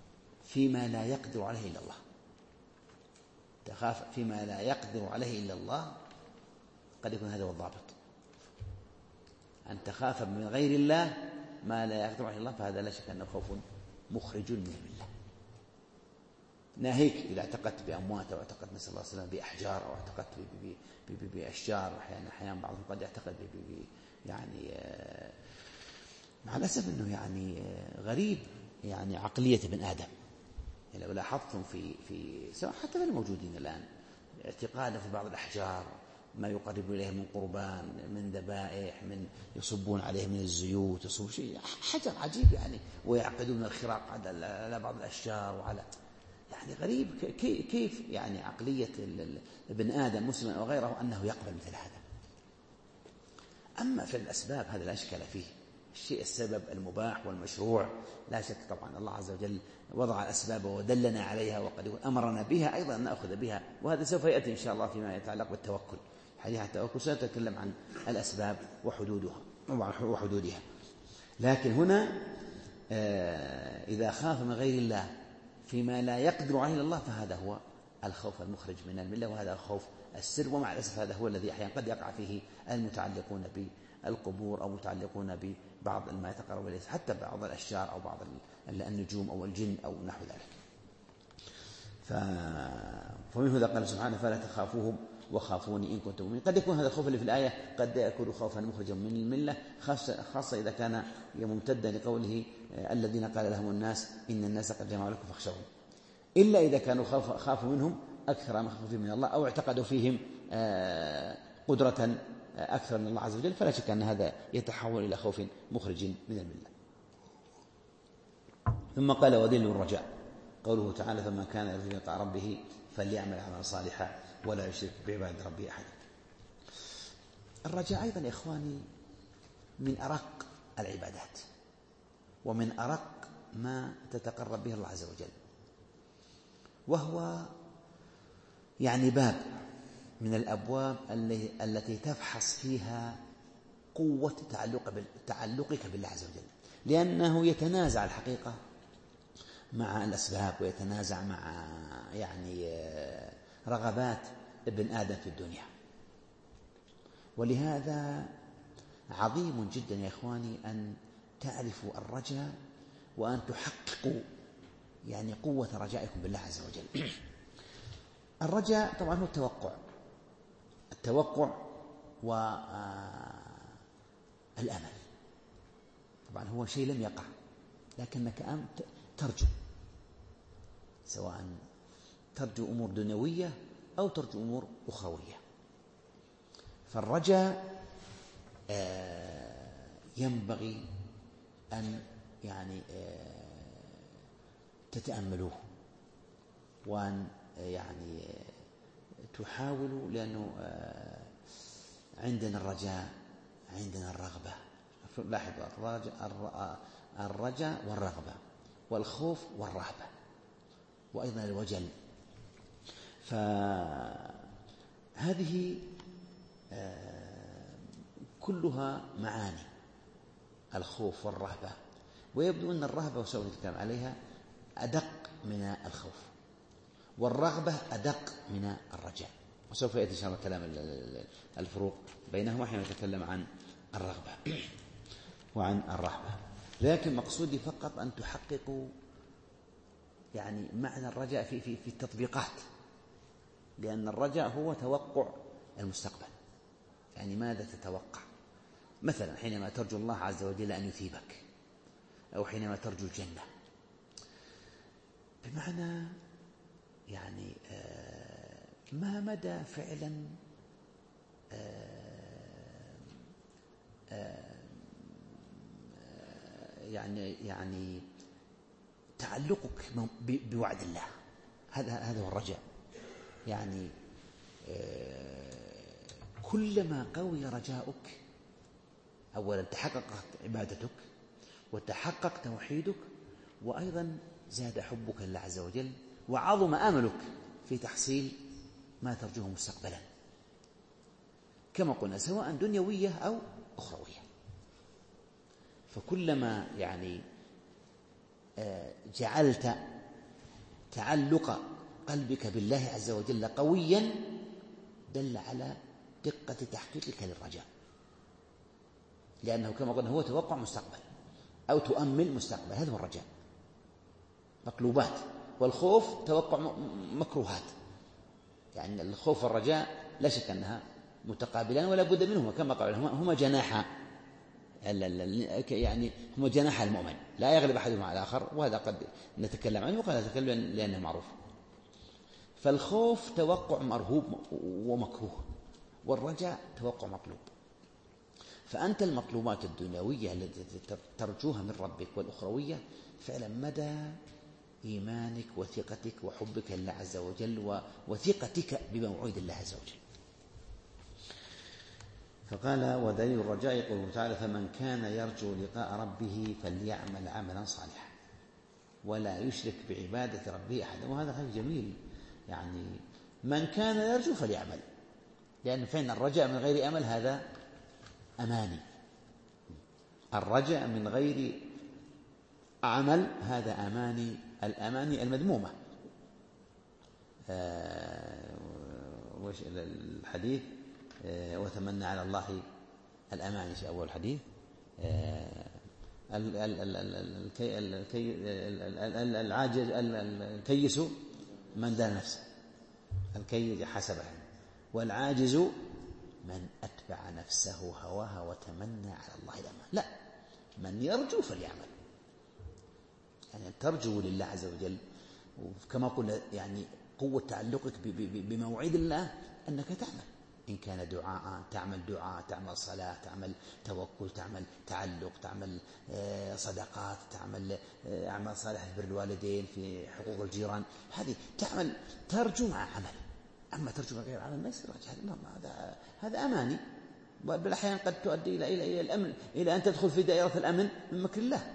فيما لا يقدر عليه إلا الله. تخاف فيما لا يقدر عليه إلا الله، قد يكون هذا هو الضابط. أن تخاف من غير الله ما لا يقدر عليه الله، فهذا لا شك أنه خوف مخرج من الملة. ناهيك إذا اعتقدت بأموات، أو اعتقدت نسأل الله السلامة بأحجار، أو اعتقدت بأشجار. أحيانا أحيانا بعضهم قد يعتقد يعني مع الأسف أنه يعني غريب يعني عقلية ابن آدم. يعني لو لاحظتم في في سواء حتى من الموجودين الآن اعتقادا في بعض الأحجار ما يقرب إليه من قربان، من ذبائح، من يصبون عليه من الزيوت، يصب شيء حجر عجيب يعني، ويعقدون الخراق على بعض الأشجار وعلى يعني غريب. كيف يعني عقلية ابن آدم مسلم أو غيره أنه يقبل مثل هذا؟ أما في الأسباب هذا لا إشكال فيه. الشيء السبب المباح والمشروع لا شك طبعا الله عز وجل وضع الأسباب ودلنا عليها، وقد أمرنا بها أيضا أن نأخذ بها، وهذا سوف يأتي إن شاء الله فيما يتعلق بالتوكل. حديث التوكل سنتكلم عن الأسباب وحدودها وحدودها. لكن هنا إذا خاف من غير الله فيما لا يقدر عليه الله، فهذا هو الخوف المخرج من الملة، وهذا خوف السر. ومع الأسف هذا هو الذي أحيانا قد يقع فيه المتعلقون بالقبور، أو متعلقون ببعض ما يتقرب إليه، حتى بعض الأشجار أو بعض النجوم أو الجن أو نحو ذلك. فمن هذا قال سبحانه فلا تخافوهم وخافوني إن كنتم مؤمنين. قد يكون هذا الخوف اللي في الآية قد يكون خوفا مخرجا من الملة، خاصة, خاصة إذا كان ممتدا لقوله الذين قال لهم الناس إن الناس قد جمعوا لكم فاخشوهم، إلا إذا كانوا خافوا منهم أكثر ما خافوا من الله، أو اعتقدوا فيهم قدرة أكثر من الله عز وجل، فلا شك أن هذا يتحول إلى خوف مخرج من الملة. ثم قال ودل الرجاء، قوله تعالى فمن كان يرجو لقاء ربه فليعمل عملا صالحا ولا يشرك بعبادة ربه أحدا. الرجاء أيضا يا إخواني من أرق العبادات، ومن أرق ما تتقرب به الله عز وجل، وهو يعني باب من الأبواب التي تفحص فيها قوة تعلقك بالله عز وجل، لأنه يتنازع الحقيقة مع الأسباب، ويتنازع مع يعني رغبات ابن آدم في الدنيا. ولهذا عظيم جدا يا إخواني أن تعرفوا الرجاء، وأن تحققوا يعني قوة رجائكم بالله عز وجل. الرجاء طبعا هو التوقع، التوقع والأمل. طبعا هو شيء لم يقع، لكنك أنت ترجو، سواء ترجو أمور دنيوية أو ترجو أمور أخروية. فالرجاء ينبغي أن يعني تتأملوه، وأن يعني تحاولوا، لأنه عندنا الرجاء، عندنا الرغبة. لاحظوا الرجاء والرغبة والخوف والرهبة، وأيضا الوجل. فهذه كلها معاني الخوف والرهبة، ويبدو أن الرهبة وسوف نتكلم عليها أدق من الخوف، والرغبة أدق من الرجاء، وسوف يأتي إن شاء الله كلام الفروق بينهما حين نتكلم عن الرغبة وعن الرهبة. لكن مقصودي فقط أن تحققوا يعني معنى الرجاء في في في التطبيقات، لأن الرجاء هو توقع المستقبل. يعني ماذا تتوقع؟ مثلا حينما ترجو الله عز وجل أن يثيبك، أو حينما ترجو الجنة، بمعنى يعني ما مدى فعلا يعني يعني تعلقك بوعد الله. هذا هذا هو الرجاء. يعني كلما قوي رجاؤك، أولا تحققت عبادتك، وتحقق توحيدك، وأيضا زاد حبك لله عز وجل، وعظم أملك في تحصيل ما ترجوه مستقبلا، كما قلنا سواء دنيوية أو أخروية. فكلما يعني جعلت تعلق قلبك بالله عز وجل قويا دل على دقة تحقيقك للرجاء، لأنه كما قلنا هو توقع مستقبل أو تؤمل مستقبل، هذا هو الرجاء، مطلوبات. والخوف توقع مكروهات، يعني الخوف والرجاء لا شك أنها متقابلان ولا بد منهما، كما قال هما جناح يعني هما جناح المؤمن، لا يغلب أحدهما على الآخر، وهذا قد نتكلم عنه وقد نتكلم لأنه معروف. فالخوف توقع مرهوب ومكروه، والرجاء توقع مطلوب. فأنت المطلوبات الدنيوية التي ترجوها من ربك والأخروية فعلا مدى إيمانك وثقتك وحبك لله عز وجل وثقتك بموعود الله عز وجل. فقال ودليل الرجاء قوله تعالى فمن كان يرجو لقاء ربه فليعمل عملا صالحا ولا يشرك بعبادة ربه أحدا. وهذا خير جميل، يعني من كان يرجو فليعمل، لأن فإن الرجاء من غير أمل هذا أماني، الرجاء من غير عمل هذا أماني، الأماني المذمومة. آه الحديث آه وتمنى على الله الأماني في أول الحديث. آه العاجز الكيس من دان نفسه، الكيس حسبه، والعاجز من أتبع نفسه هواها وتمنى على الله الأمان. لا، من يرجو فليعمل، يعني ترجو لله عز وجل، وكما قلنا يعني قوة تعلقك بموعد الله أنك تعمل، إن كان دعاء تعمل دعاء، تعمل صلاة، تعمل توكل، تعمل تعلق، تعمل صدقات، تعمل أعمال صالحة في بر الوالدين، في حقوق الجيران، هذه تعمل ترجو مع عمل. أما ترجو غير عمل ما يصير هذا هذا أماني، بالأحيان قد تؤدي إلى إلى إلى الأمن، إلى أن تدخل في دائرة الأمن من مكر الله.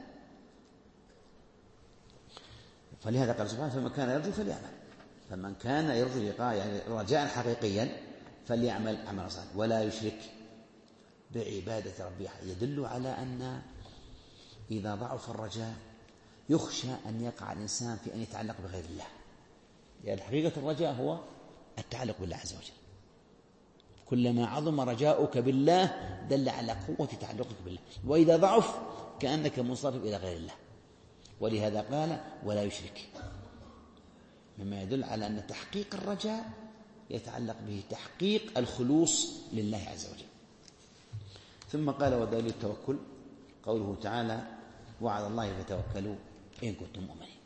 فلهذا قال سبحانه فمن كان يرجو فليعمل، فمن كان يرجو لقاء يعني رجاء حقيقيا فليعمل عملا صالحا ولا يشرك بعبادة ربه. يدل على أن إذا ضعف الرجاء يخشى أن يقع الإنسان في أن يتعلق بغير الله، يعني حقيقة الرجاء هو التعلق بالله عز وجل. كلما عظم رجاؤك بالله دل على قوة تعلقك بالله، وإذا ضعف كأنك منصرف إلى غير الله. ولهذا قال ولا يشرك، مما يدل على أن تحقيق الرجاء يتعلق به تحقيق الخلوص لله عز وجل. ثم قال ودليل التوكل قوله تعالى وعلى الله فتوكلوا إن كنتم مؤمنين.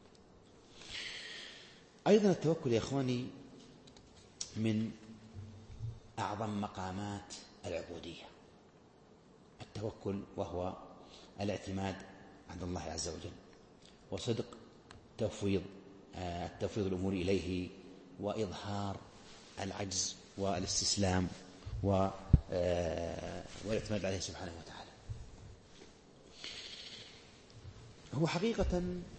أيضا التوكل يا إخواني من أعظم مقامات العبودية، التوكل وهو الاعتماد عند الله عز وجل وصدق تفويض تفويض الأمور إليه وإظهار العجز والاستسلام والاعتماد عليه سبحانه وتعالى. هو حقيقة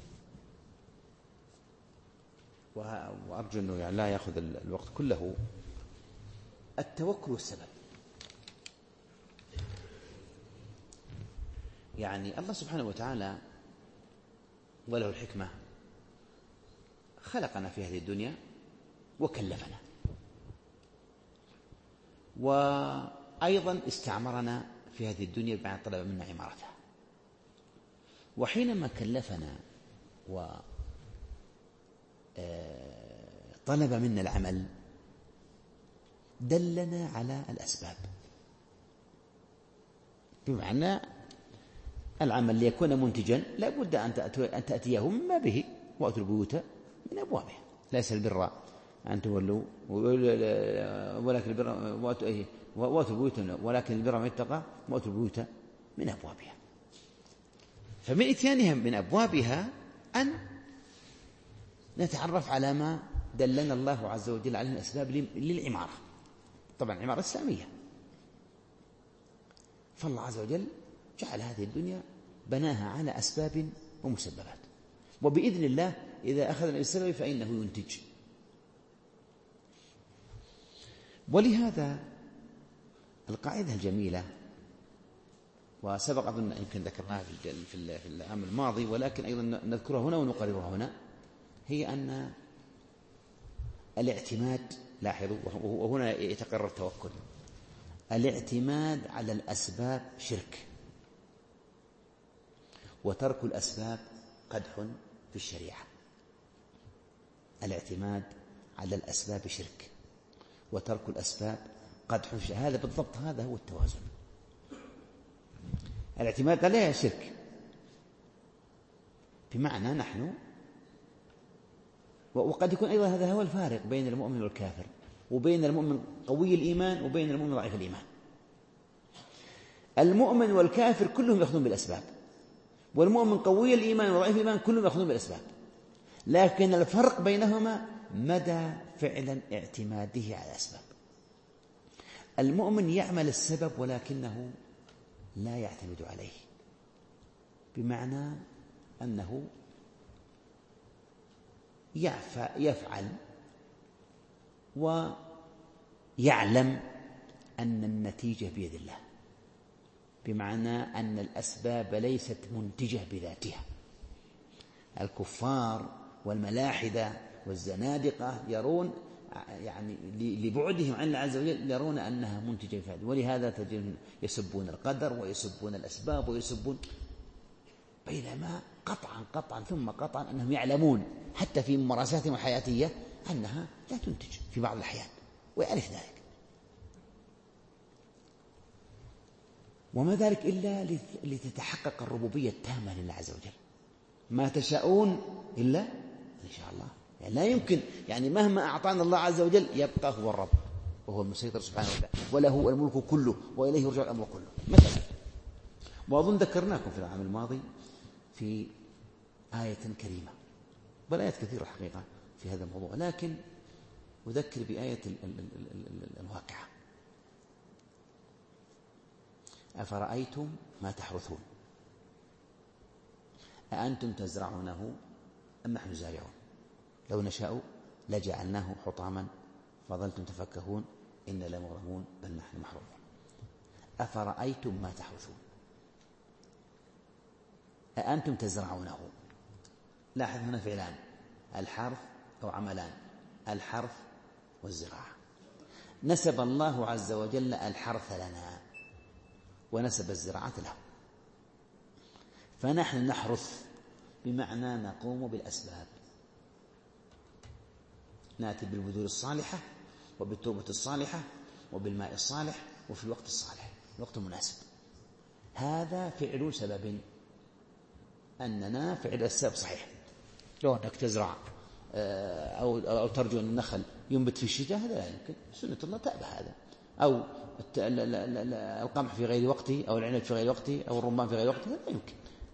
وأرجو أنه يعني لا يأخذ الوقت كله، التوكل السبب، يعني الله سبحانه وتعالى وله الحكمة خلقنا في هذه الدنيا وكلفنا، وأيضا استعمرنا في هذه الدنيا بمعنى طلب منا عمارتها. وحينما كلفنا وطلب منا العمل دلنا على الأسباب، بمعنى العمل ليكون منتجا لا بد أن تأتيه مما به، وأتوا البيوت من أبوابها، ليس البر أن تولوا ولكن البر وأتوا البيوت ولكن البر من اتقى وأتوا البيوت من أبوابها. فمن إتيانها من أبوابها أن نتعرف على ما دلنا الله عز وجل على الأسباب للعمارة، طبعا عمارة إسلامية. فالله عز وجل جعل هذه الدنيا بناها على أسباب ومسببات، وبإذن الله إذا أخذنا بالسبب فإنه ينتج. ولهذا القاعدة الجميلة وسبق أظن يمكن ذكرناها في العام الماضي ولكن أيضا نذكرها هنا ونقررها هنا، هي أن الاعتماد، لاحظوا وهنا يتقرر التوكل، الاعتماد على الأسباب شرك، وترك الأسباب قدح في الشريعة. الاعتماد على الأسباب شرك، وترك الأسباب قدح في الشريعة. هذا بالضبط، هذا هو التوازن. الاعتماد عليها شرك، بمعنى نحن، وقد يكون أيضا هذا هو الفارق بين المؤمن والكافر، وبين المؤمن قوي الإيمان وبين المؤمن ضعيف الإيمان. المؤمن والكافر كلهم يأخذون بالأسباب، والمؤمن قوي الإيمان وضعيف الإيمان كلهم يأخذون بالأسباب، لكن الفرق بينهما مدى فعلا اعتماده على الأسباب. المؤمن يعمل السبب ولكنه لا يعتمد عليه، بمعنى أنه يفعل ويعلم أن النتيجة بيد الله، بمعنى أن الأسباب ليست منتجة بذاتها. الكفار والملاحدة والزنادقة يرون يعني لبعدهم عن الله عز وجل يرون أنها منتجة بذاتها، ولهذا تجدهم يسبون القدر ويسبون الأسباب ويسبون، بينما قطعا قطعا ثم قطعا أنهم يعلمون حتى في ممارساتهم الحياتية أنها لا تنتج في بعض الأحيان، ويعرف ذلك. وما ذلك إلا لتتحقق الربوبية التامة لله عز وجل. ما تشاءون إلا إن شاء الله، يعني لا يمكن، يعني مهما أعطانا الله عز وجل يبقى هو الرب وهو المسيطر سبحانه وتعالى، وله الملك كله وإليه يرجع الأمر كله. مثلا، وأظن ذكرناكم في العام الماضي في آية كريمة، بل آيات كثيرة الحقيقة في هذا الموضوع، لكن أذكر بآية الواقعة. أفرأيتم ما تحرثون أأنتم تزرعونه أم نحن الزارعون لو نشاء لجعلناه حطاما فظلتم تفكهون إن لمغرمون بل نحن محرومون. أفرأيتم ما تحرثون أأنتم تزرعونه. لاحظ هنا فعلان، الحرث أو عملان، الحرث والزراعة. نسب الله عز وجل الحرث لنا ونسب الزراعة له، فنحن نحرث بمعنى نقوم بالأسباب، نأتي بالبذور الصالحة وبالتربة الصالحة وبالماء الصالح وفي الوقت الصالح، الوقت المناسب. هذا فعل سبب، أننا فعل السبب صحيح. لو أنك تزرع أو أو ترجو أن النخل ينبت في الشتاء، هذا لا يمكن، سنة الله تأبى هذا. أو القمح في غير وقته أو العنب في غير وقته أو الرمان في غير وقته، لا يمكن.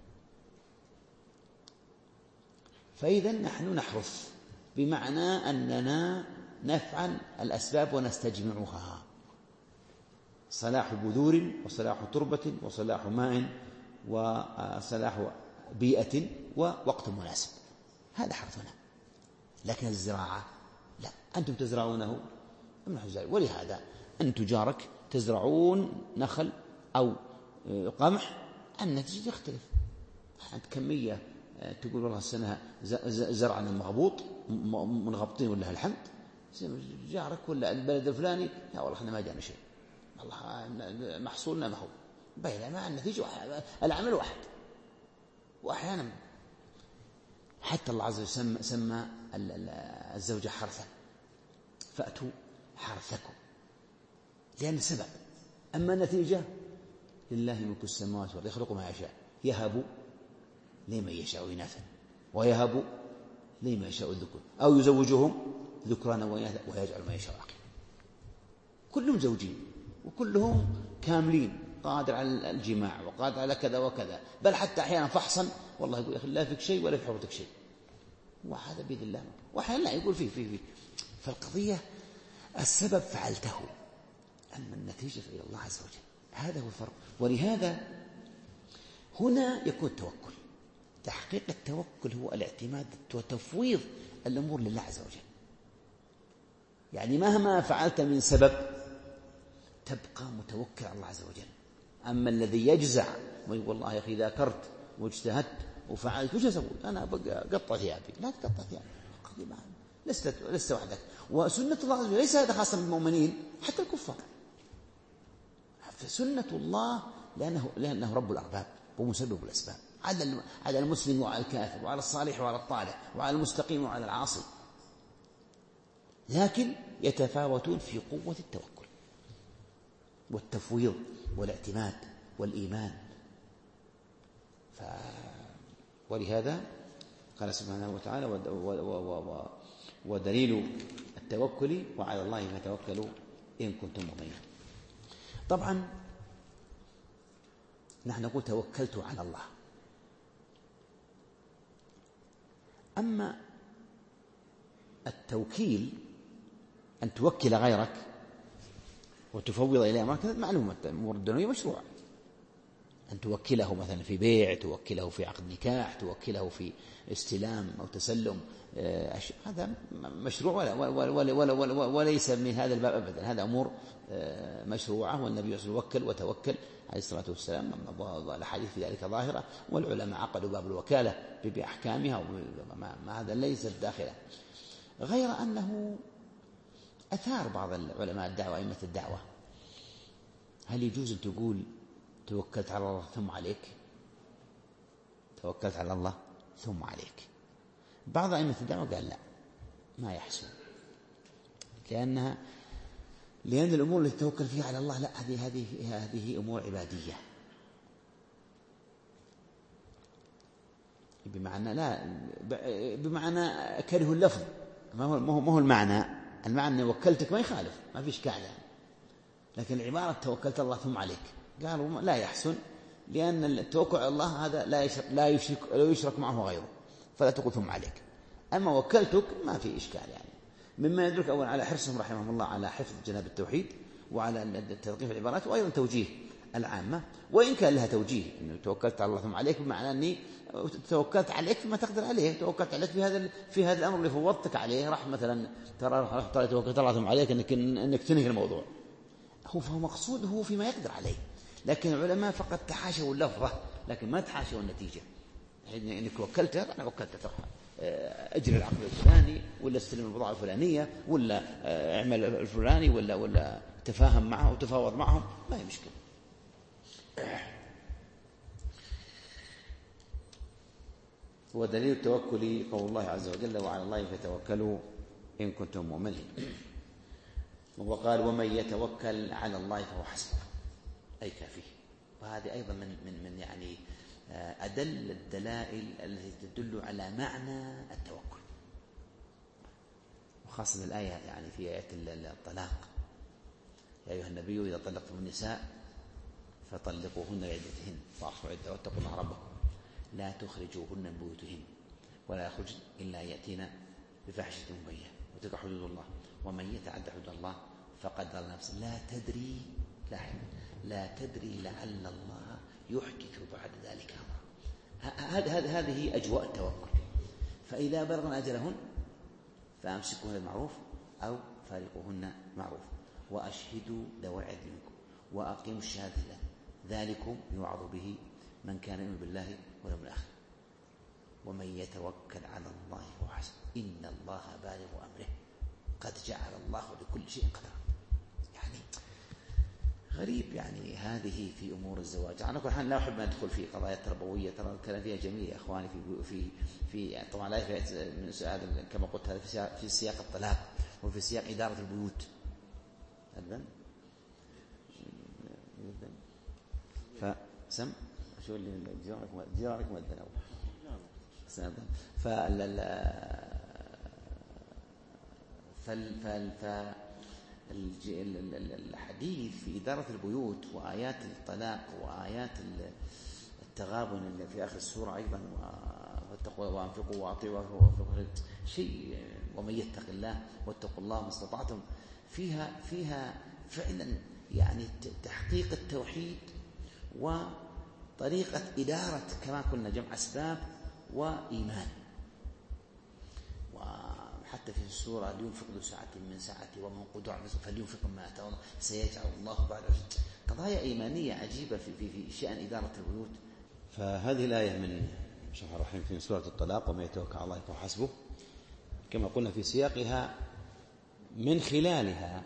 فإذا نحن نحرث بمعنى أننا نفعل الأسباب ونستجمعها، صلاح بذور وصلاح تربة وصلاح ماء وصلاح بيئة ووقت مناسب، هذا حرثنا. لكن الزراعة لا، أنتم تزرعونه أم نحن الزارعون. ولهذا أنتم جارك تزرعون نخل أو قمح، النتيجة تختلف. أنت كمية تقول والله السنة زرعنا مغبوط منغبطين ولا الحمد، جارك ولا البلد الفلاني لا والله احنا ما جانا شيء، والله محصولنا ما هو، بينما النتيجة العمل واحد. وأحيانا حتى الله عز وجل سمى, سمى الزوجة حرثا، فأتوا حرثكم، لأن السبب. أما النتيجة لله ملك السماوات والأرض يخلق ما يشاء، يهب لمن يشاء إناثا ويهب لمن يشاء الذكور أو يزوجهم ذكرانا وإناثا ويجعل ما يشاء عقيما. كلهم زوجين وكلهم كاملين، قادر على الجماع وقادر على كذا وكذا، بل حتى أحيانا فحصا والله يقول يا أخي لا فيك شيء ولا في حرتك شيء، وهذا بيد الله. وأحيانا لا يقول فيه فيه فيه. فالقضية السبب فعلته، أما النتيجة إلى الله عز وجل، هذا هو الفرق. ولهذا هنا يكون التوكل. تحقيق التوكل هو الاعتماد وتفويض الأمور لله عز وجل. يعني مهما فعلت من سبب تبقى متوكل على الله عز وجل. أما الذي يجزع ويقول والله يا أخي ذاكرت واجتهدت وفعلت وش أسوي؟ أنا بقى قطع ثيابي. لا تقطع ثيابي، لست لست وحدك. وسنة الله عز وجل ليس هذا خاصا بالمؤمنين، حتى الكفار. فسنة الله لأنه لأنه رب الأرباب ومسبب الأسباب، على على المسلم وعلى الكافر وعلى الصالح وعلى الطالح وعلى المستقيم وعلى العاصي، لكن يتفاوتون في قوة التوكل والتفويض والاعتماد والإيمان. ف... ولهذا قال سبحانه وتعالى: ودليل التوكل وعلى الله فتوكلوا إن كنتم مؤمنين. طبعا نحن نقول توكلت على الله، أما التوكيل أن توكل غيرك وتفوض إليه أمرك، معلومة أمور الدنيا مشروع. أن توكله مثلا في بيع، توكله في عقد نكاح، توكله في استلام أو تسلم، هذا مشروع ولا ولا ولا ولا ولا وليس من هذا الباب أبدا. هذا أمور مشروعة، والنبي صلى الله عليه وسلم وكل وتوكل عليه الصلاة والسلام. الأحاديث في ذلك ظاهرة، والعلماء عقدوا باب الوكالة بأحكامها، ما هذا ليس داخله. غير أنه أثار بعض العلماء الدعوة أئمة الدعوة: هل يجوز أن تقول توكلت على الله ثم عليك؟ توكلت على الله ثم عليك. بعض أئمة الدعوة قال لا، ما يحسن، لأنها لأن الأمور التي توكل فيها على الله لا، هذه هذه هذه أمور عبادية، بمعنى لا بمعنى كره اللفظ، ما هو ما هو المعنى. المعنى وكلتك ما يخالف، ما في إشكال يعني، لكن العبارة توكلت الله ثم عليك قالوا لا يحسن، لأن التوكل على الله هذا لا يشرك لا يشرك لا يشرك معه غيره، فلا تقول ثم عليك. أما وكلتك ما في إشكال يعني. مما يدرك أولا على حرصهم رحمهم الله على حفظ جناب التوحيد وعلى التلقيف العبارات، وأيضا توجيه العامة، وإن كان لها توجيه إنه توكلت على الله ثم عليك، بمعنى أني توكلت عليك فيما تقدر عليه، توكلت عليك في هذا في هذا الأمر اللي فوضتك عليه، راح مثلا ترى توكلت الله ثم عليك إنك إنك تنهي الموضوع، هو فهو مقصود هو فيما يقدر عليه. لكن العلماء فقط تحاشوا اللفظة، لكن ما تحاشوا النتيجة. إنك وكلته، أنا وكلته أجري العقد الفلاني، ولا استلم البضاعة الفلانية، ولا اعمل الفلاني، ولا ولا تفاهم معه وتفاوض معهم، ما هي مشكلة. ودليل التوكل قول الله عز وجل: وعلى الله فتوكلوا إن كنتم مؤمنين. وقال: ومن يتوكل على الله فهو حسبه، أي كافيه. وهذه أيضا من من من يعني أدل الدلائل التي تدل على معنى التوكل، وخاصة الآية يعني في آية الطلاق: يا أيها النبي إذا طلقتم النساء فطلقوهن لعدتهن فأحصوا العدة واتقوا الله ربكم لا تخرجوهن من بيوتهن ولا يخرجن إلا يأتين بفاحشة مبينة وتلك حدود الله ومن يتعد حدود الله فقد ضل نفسه لا تدري لاحظ لا تدري لعل الله يحدث بعد ذلك أمرا. هذه أجواء التوكل. فإذا بلغن أجلهن فأمسكوهن بالمعروف أو فارقوهن معروف وأشهدوا ذوي عدل منكم وأقيموا الشهادة لله ذلكم يوعظ به من كان يؤمن بالله واليوم الآخر ومن يتوكل على الله فهو حسبه إن الله بالغ أمره قد جعل الله لكل شيء قدرا. يعني غريب يعني هذه في أمور الزواج. على كل حال لا أحب أن أدخل في قضايا التربوية، ترى الكلام فيها جميل يا إخواني في في في يعني طبعا لا من كما قلت هذا في في سياق الطلاق وفي سياق إدارة البيوت أبدا. فسم شو اللي جارك جارك مدنا سنة فال فال فال الحديث في إدارة البيوت وآيات الطلاق وآيات التغابن اللي في آخر السورة أيضا واتقوا وأنفقوا وأطيعوا وأنفقوا شيء ومن يتق الله واتقوا الله ما استطعتم فيها فيها فعلا يعني تحقيق التوحيد وطريقة إدارة كما قلنا جمع أسباب وإيمان. وحتى في السورة لينفق ذو ساعة من ساعته ومن قدر فلينفق ما آتاه الله سيجعل الله بعد عسر. قضايا إيمانية عجيبة في في في شأن إدارة البيوت. فهذه الآية من شرح الرحيم في سورة الطلاق ومن يتوكل على الله فهو حسبه كما قلنا في سياقها من خلالها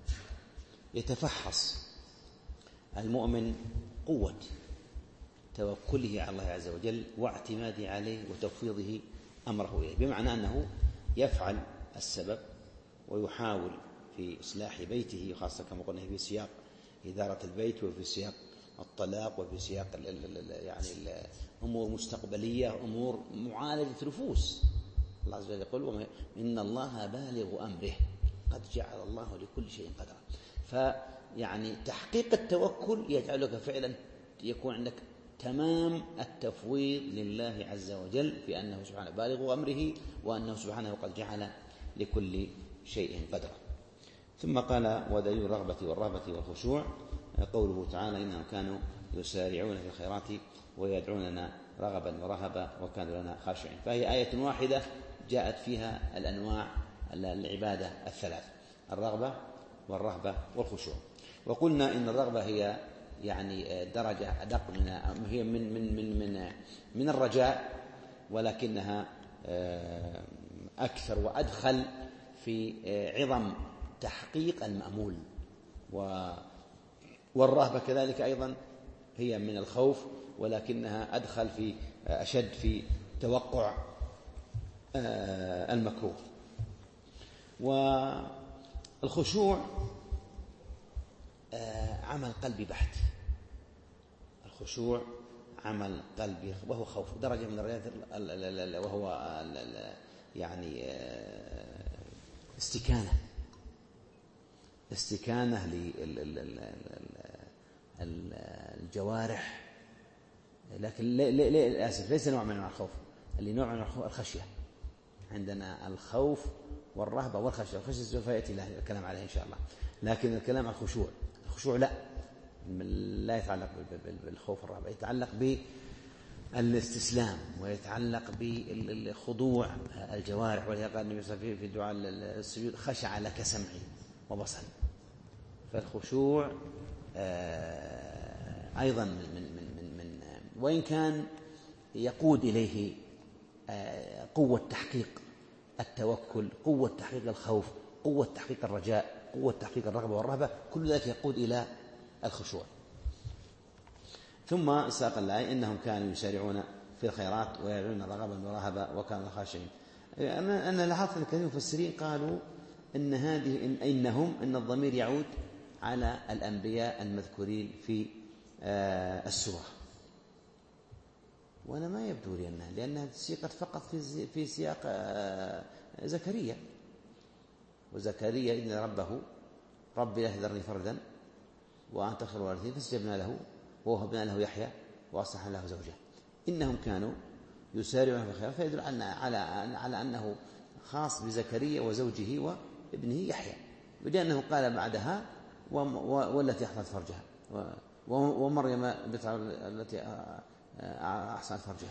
يتفحص المؤمن قوة توكله على الله عز وجل واعتماده عليه وتفويضه أمره إليه، بمعنى أنه يفعل السبب ويحاول في إصلاح بيته، خاصة كما قلنا في سياق إدارة البيت وفي سياق الطلاق وفي سياق يعني أمور مستقبلية، أمور معالجة نفوس. الله عز وجل يقول إن الله بالغ أمره قد جعل الله لكل شيء قدرا. فيعني تحقيق التوكل يجعلك فعلا يكون عندك تمام التفويض لله عز وجل في أنه سبحانه بالغ أمره وأنه سبحانه قد جعل لكل شيء قدرا. ثم قال ودليل الرغبة والرهبة والخشوع قوله تعالى إنهم كانوا يسارعون في الخيرات ويدعوننا رغبا ورهبا وكانوا لنا خاشعين. فهي آية واحدة جاءت فيها الأنواع العبادة الثلاث: الرغبة والرهبة والخشوع. وقلنا إن الرغبة هي يعني درجة أدق من هي من من من من من الرجاء، ولكنها أكثر وأدخل في عظم تحقيق المأمول. والرهبة كذلك أيضا هي من الخوف، ولكنها أدخل في أشد في توقع المكروه. والخشوع عمل قلبي بحت، الخشوع عمل قلبي وهو خوف درجة من الرياضة، وهو يعني استكانة استكانة للجوارح، لكن للأسف ليس نوع من الخوف، اللي نوع من الخشية. عندنا الخوف والرهبة والخشية. الخشية سوف يأتي الكلام عليه إن شاء الله، لكن الكلام عن الخشوع. الخشوع لا لا يتعلق بالخوف والرهبة، يتعلق بالاستسلام ويتعلق بالخضوع الجوارح. ولهذا قال النبي صلى الله عليه وسلم في دعاء السجود خشع لك سمعي وبصري. فالخشوع أيضا من من من من وإن كان يقود إليه قوة تحقيق التوكل، قوة تحقيق الخوف، قوة تحقيق الرجاء، قوة تحقيق الرغبة والرهبة، كل ذلك يقود إلى الخشوع. ثم ساق الآية إنهم كانوا يسارعون في الخيرات ويدعون رغبا ورهبا وكانوا خاشعين. أنا لاحظت أن كثير من المفسرين قالوا إن هذه إن إنهم إن الضمير يعود على الأنبياء المذكورين في السورة، وأنا ما يبدو لي أنها لأنها سيقت فقط في في سياق زكريا. وزكريا إذن ربه رب لا تذرني فردا وأنت خير الوارثين فاستجبنا له ووهبنا له يحيى وأصلحنا له زوجه. إنهم كانوا يسارعون في الخيرات، فيدل على على أنه خاص بزكريا وزوجه وابنه يحيى، لأنه قال بعدها والتي أحصنت فرجها ومريم التي أحصنت فرجها.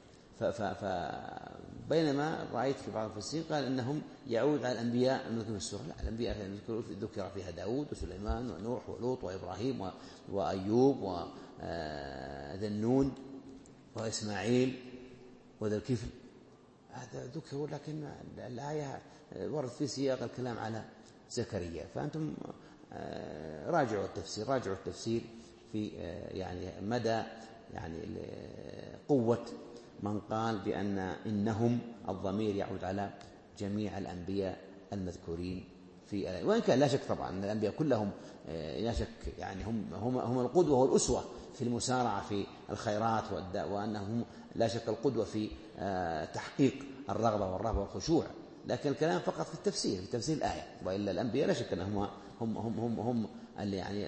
فبينما رأيت في بعض المفسرين قال إنهم يعود على الأنبياء المذكورين في السورة. لا، الأنبياء ذكر فيها داود وسليمان ونوح ولوط وإبراهيم وأيوب وذنون وإسماعيل وذا الكفل، هذا ذكر، لكن الآية ورد في سياق الكلام على زكريا. فأنتم راجعوا التفسير راجعوا التفسير في يعني مدى يعني قوة من قال بأن إنهم الضمير يعود على جميع الأنبياء المذكورين في الآية. وإن كان لا شك طبعا أن الأنبياء كلهم لا شك يعني هم هم هم القدوة والأسوة في المسارعة في الخيرات، وأنهم لا شك القدوة في تحقيق الرغبة والرهبة والخشوع. لكن الكلام فقط في التفسير في تفسير الآية، وإلا الأنبياء لا شك أنهم هم هم هم هم يعني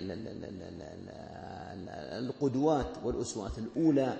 القدوات والأسوات الأولى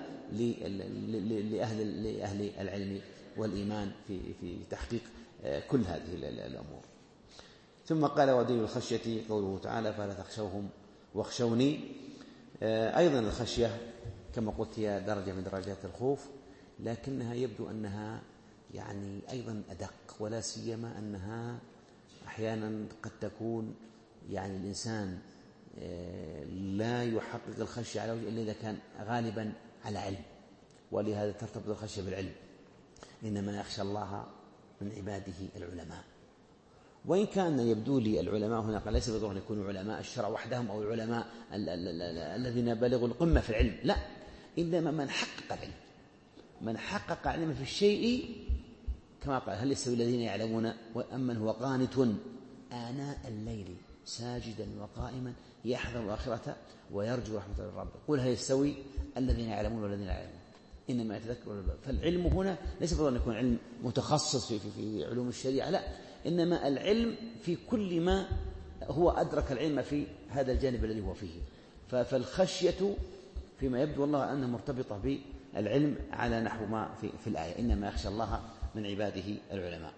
لأهل لأهل العلم والإيمان في في تحقيق كل هذه الأمور. ثم قال ودليل الخشية قوله تعالى فلا تخشوهم واخشوني. أيضا الخشية كما قلت هي درجة من درجات الخوف، لكنها يبدو أنها يعني أيضا أدق، ولا سيما أنها أحيانا قد تكون يعني الإنسان لا يحقق الخشية على وجه إلا إذا كان غالبا على علم، ولهذا ترتبط الخشية بالعلم. إنما يخشى الله من عباده العلماء. وإن كان يبدو لي العلماء هنا قال ليس بالضرورة أن يكونوا علماء الشرع وحدهم أو العلماء الذين بلغوا القمة في العلم، لا، إنما من حقق العلم، من حقق علم في الشيء، كما قال هل يستوي الذين يعلمون وأمن هو قانت آناء الليل ساجدا وقائما يحذر الآخرة ويرجو رحمة الرب. قل هل يستوي الذين يعلمون والذين لا يعلمون إنما يتذكر الألباب. فالعلم هنا ليس بالضرورة أن يكون علم متخصص في, في, في علوم الشريعة، لا، إنما العلم في كل ما هو أدرك العلم في هذا الجانب الذي هو فيه. فالخشية فيما يبدو والله أنها مرتبطة بالعلم على نحو ما في, في الآية إنما يخشى الله من عباده العلماء.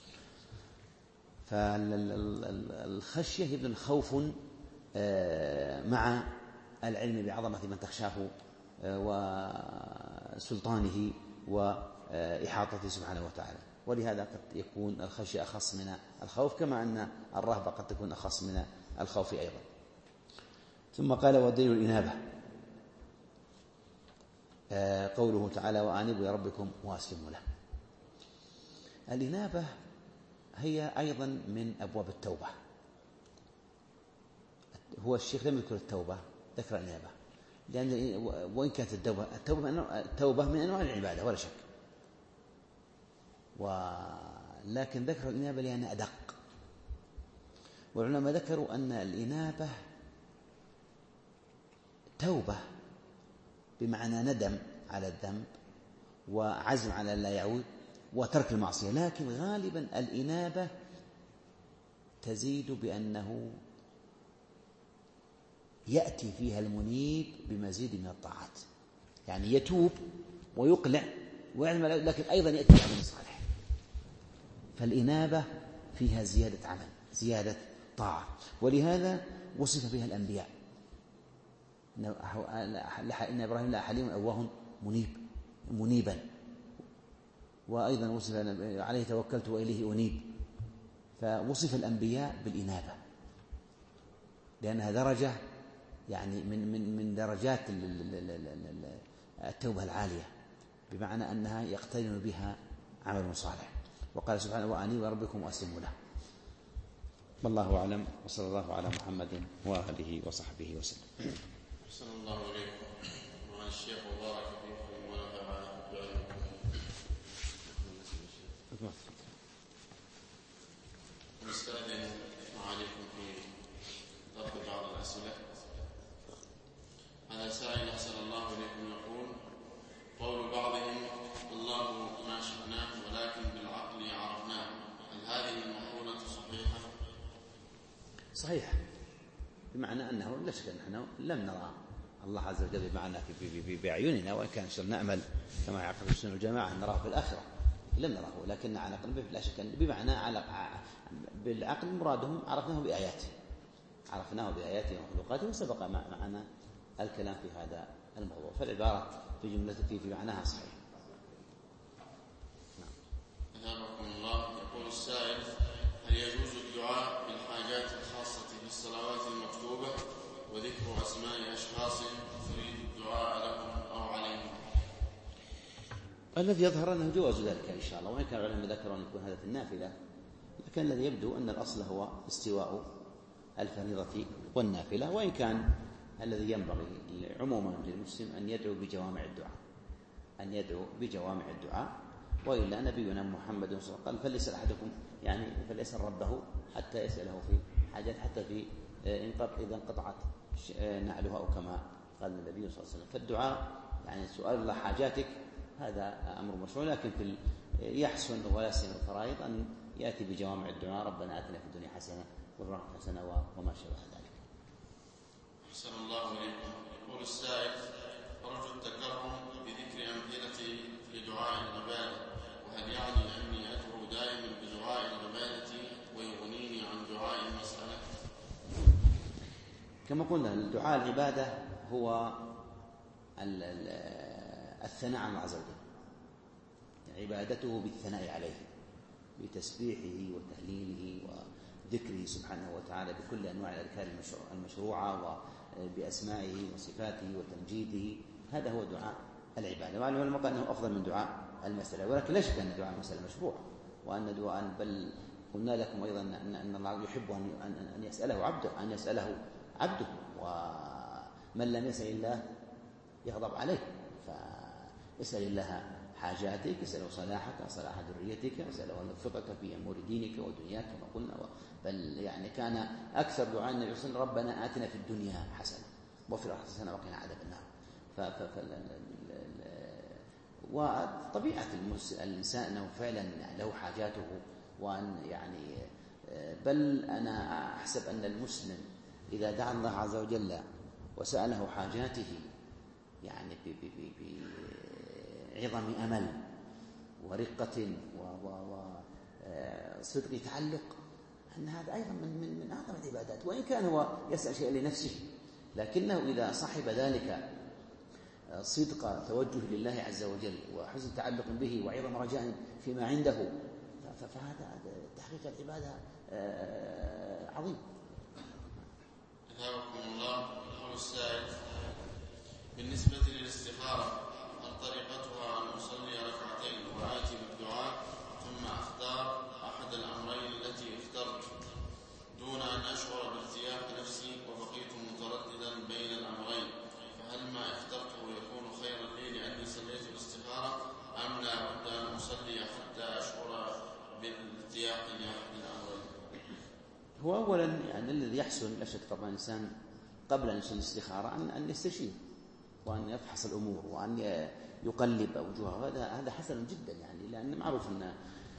فالخشية يبدو خوف مع العلم بعظمة من تخشاه وسلطانه وإحاطته سبحانه وتعالى، ولهذا قد يكون الخشية أخص من الخوف، كما أن الرهبة قد تكون أخص من الخوف أيضا. ثم قال والدليل الإنابة، قوله تعالى وأنيبوا إلى ربكم وأسلموا له. الإنابة هي أيضا من أبواب التوبة. هو الشيخ لم يذكر التوبة، ذكر الإنابة، لأن وإن كانت التوبة التوبة من أنواع العبادة ولا شك، ولكن ذكر الإنابة لأنها أدق. والعلماء ذكروا أن الإنابة توبة بمعنى ندم على الذنب وعزم على لا يعود وترك المعصية، لكن غالبا الإنابة تزيد بأنه يأتي فيها المنيب بمزيد من الطاعات، يعني يتوب ويقلع ويعلم، لكن أيضا يأتي بعمل صالح. فالإنابة فيها زيادة عمل، زيادة طاعة، ولهذا وصف فيها الأنبياء إن إبراهيم لحليم أواه منيب منيبا، وأيضا وصف عليه توكلت وإليه أنيب. فوصف الأنبياء بالإنابة لأنها درجة يعني من من من درجات التوبة العالية، بمعنى أنها يقترن بها عمل صالح. وقال سبحانه وأنيبوا إلى ربكم وأسلموا له. والله أعلم، وصلى الله على محمد وآله وصحبه وسلم. أحسن الله إليكم مع الشيخ وبارك فيكم ونفع بعلمكم. نستأذن معاليكم في طرح بعض الأسئلة. هذا سائل أحسن الله إليكم يقول قول بعضهم الله ما شئناه ولكن بالعقل عرفناه، هل هذه المقولة صحيحة؟ صحيح، بمعنى أنه لا شك نحن لم نرى الله عز وجل بمعنى بأعيننا، وإن كان نأمل كما يعقد السنة والجماعة أن نراه في الآخرة، لم نراه، لكن على قلبه لا شك بمعنى على بالعقل مرادهم عرفناه بآياته عرفناه بآياته ومخلوقاته، وسبق معنا الكلام في هذا الموضوع. فالعبارة في جملته في معناها صحيح. نعم. أثابكم الله. يقول السائل هل يجوز الدعاء بالحاجات الخاصة بالصلوات المكتوبة وذكر أسماء أشخاص تريد الدعاء لهم أو عليهم؟ الذي يظهر أنه جواز ذلك إن شاء الله، وإن كان العلماء ذكروا أن يكون هذا في النافلة، لكن الذي يبدو أن الأصل هو استواء الفريضة والنافلة، وإن كان الذي ينبغي عموما للمسلم أن يدعو بجوامع الدعاء أن يدعو بجوامع الدعاء وإلا نبينا محمد صلى الله عليه وسلم قال فليسأل أحدكم يعني فليسأل ربه حتى يسأله في حاجات، حتى في إذا انقطعت نعلها أو كما قال النبي صلى الله عليه وسلم. فالدعاء يعني سؤال الله حاجاتك هذا أمر مشروع، لكن في يحسن ولا سيما الفرائض أن يأتي بجوامع الدعاء ربنا آتنا في الدنيا حسنة وفي الآخرة حسنة وما شابه ذلك. أحسن الله إليكم. يقول السائل أرجو التكرم بذكر أمثلة لدعاء العبادة، وهل يعني أني أدعو دائما بدعاء العبادة ويغنيني عن دعاء المسألة؟ كما قلنا الدعاء العبادة هو الثناء على الله عز وجل، عبادته بالثناء عليه بتسبيحه وتهليله وذكره سبحانه وتعالى بكل أنواع الأذكار المشروعة وبأسمائه وصفاته وتمجيده، هذا هو دعاء العبادة. وعلى العلماء أنه أفضل من دعاء المسألة، ولكن لا شك أن دعاء المسألة مشروع وأن دعاء بل قلنا لكم أيضا أن الله يحب أن يسأله عبده أن يسأله عبده ومن لم يسأل الله يغضب عليه. فاسأل الله حاجاتك، اسأله صلاحك، صلاح ذريتك، اسأله أن يوفقك في أمور دينك ودنياك كما قلنا. بل يعني كان أكثر دعاء النبي صلى الله عليه وسلم ربنا آتنا في الدنيا حسنة وفي الآخرة حسنة وقنا عذاب النار. وطبيعة الإنسان أنه فعلا له حاجاته، وأن يعني بل أنا أحسب أن المسلم إذا دعا الله عز وجل وسأله حاجاته يعني بعظم أمل ورقة وصدق تعلق، أن هذا أيضا من من من أعظم العبادات. وإن كان هو يسأل شيئا لنفسه، لكنه إذا صاحب ذلك صدق توجه لله عز وجل وحسن تعلق به وعظم رجاء فيما عنده، فهذا تحقيق العبادة عظيم. أثابكم الله. يقول السائل: بالنسبة للاستخارة هل طريقتها أن أصلي ركعتين وآتي بالدعاء ثم أختار أحد الأمرين التي اخترت دون أن أشعر بارتياح نفسي وبقيت مترددا بين الأمرين، فهل ما اخترته يكون خيرا لي لأني صليت الاستخارة أم لا بد أن أصلي حتى أشعر بالارتياح لأحد الأمرين؟ هو أولا يعني الذي يحسن لا شك طبعا الإنسان قبل أن يصلي الاستخارة أن يستشير وأن يفحص الأمور وأن يقلب أوجهها، هذا هذا حسن جدا يعني، لأن معروف أن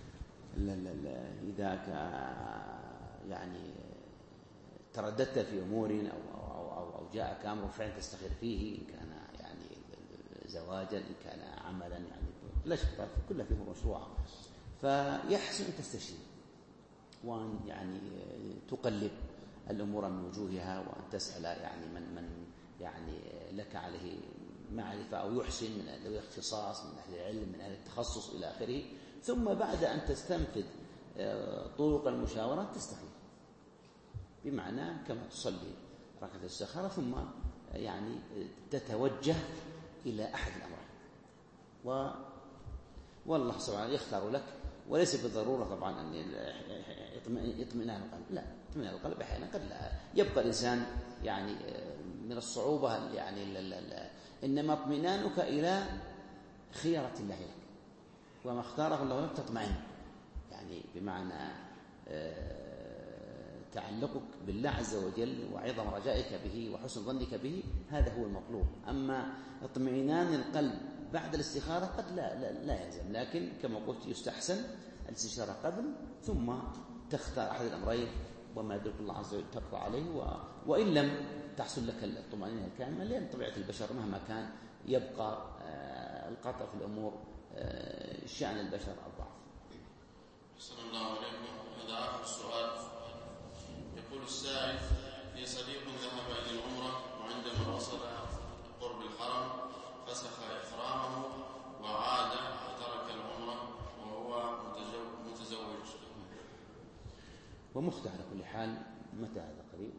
إذا يعني ترددت في أمور أو أو أو, أو جاءك أمر فعلا تستخير فيه، إن كان يعني زواجا إن كان عملا، يعني لا شك كلها فيه مشروعة، فيحسن أن تستشير وأن يعني تقلب الأمور من وجوهها، وأن تسأل يعني من من يعني لك عليه معرفة أو يحسن من ذوي الاختصاص من أهل العلم من أهل التخصص إلى آخره. ثم بعد أن تستنفذ طرق المشاورة تستخير، بمعنى كما تصلي ركعة الاستخارة ثم يعني تتوجه إلى أحد الأمرين، و والله سبحانه يختار لك، وليس بالضرورة طبعا أن يطمئنان القلب، لا، اطمئنان القلب أحيانا قد لا يبقى الإنسان يعني من الصعوبة يعني لا لا لا. إنما اطمئنانك إلى خيرة الله لك وما اختاره الله لك تطمئن، يعني بمعنى تعلقك بالله عز وجل وعظم رجائك به وحسن ظنك به، هذا هو المطلوب. أما اطمئنان القلب بعد الاستخارة قد لا لا, لا يلزم، لكن كما قلت يستحسن الاستشارة قبل ثم تختار أحد الأمرين وما يدرك الله عز وجل تقضى عليه، و... وإن لم تحصل لك الطمأنينة الكاملة، لأن طبيعة البشر مهما كان يبقى آه القطع في الأمور آه شأن البشر الضعف. أحسن الله عليكم. هذا آخر السؤال. يقول السائل: لي صديق ذهب إلى العمرة وعندما وصل قرب الحرم فسخ إحرامه وعاد وترك العمرة وهو متزوج ومخطئ على كل حال. متى هذا؟ قريب؟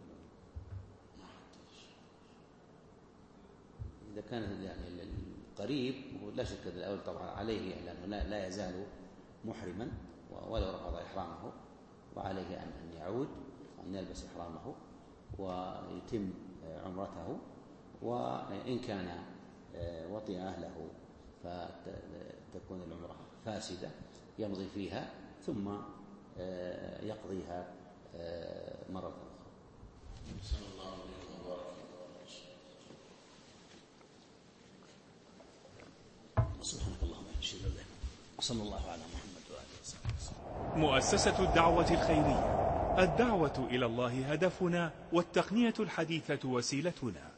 إذا كان يعني القريب لا شك الأول طبعا عليه، لأنه لا, لا يزال محرما ولو رفض إحرامه، وعليه أن يعود وأن يلبس إحرامه ويتم عمرته، وإن كان وطئ أهله فتكون العمرة فاسدة يمضي فيها ثم يقضيها مرة أخرى. صلى الله عليه وبارك فيك. سبحانك اللهم وبحمدك، وصلى الله على محمد وآله وصحبه. مؤسسة الدعوة الخيرية، الدعوة إلى الله هدفنا، والتقنية الحديثة وسيلتنا.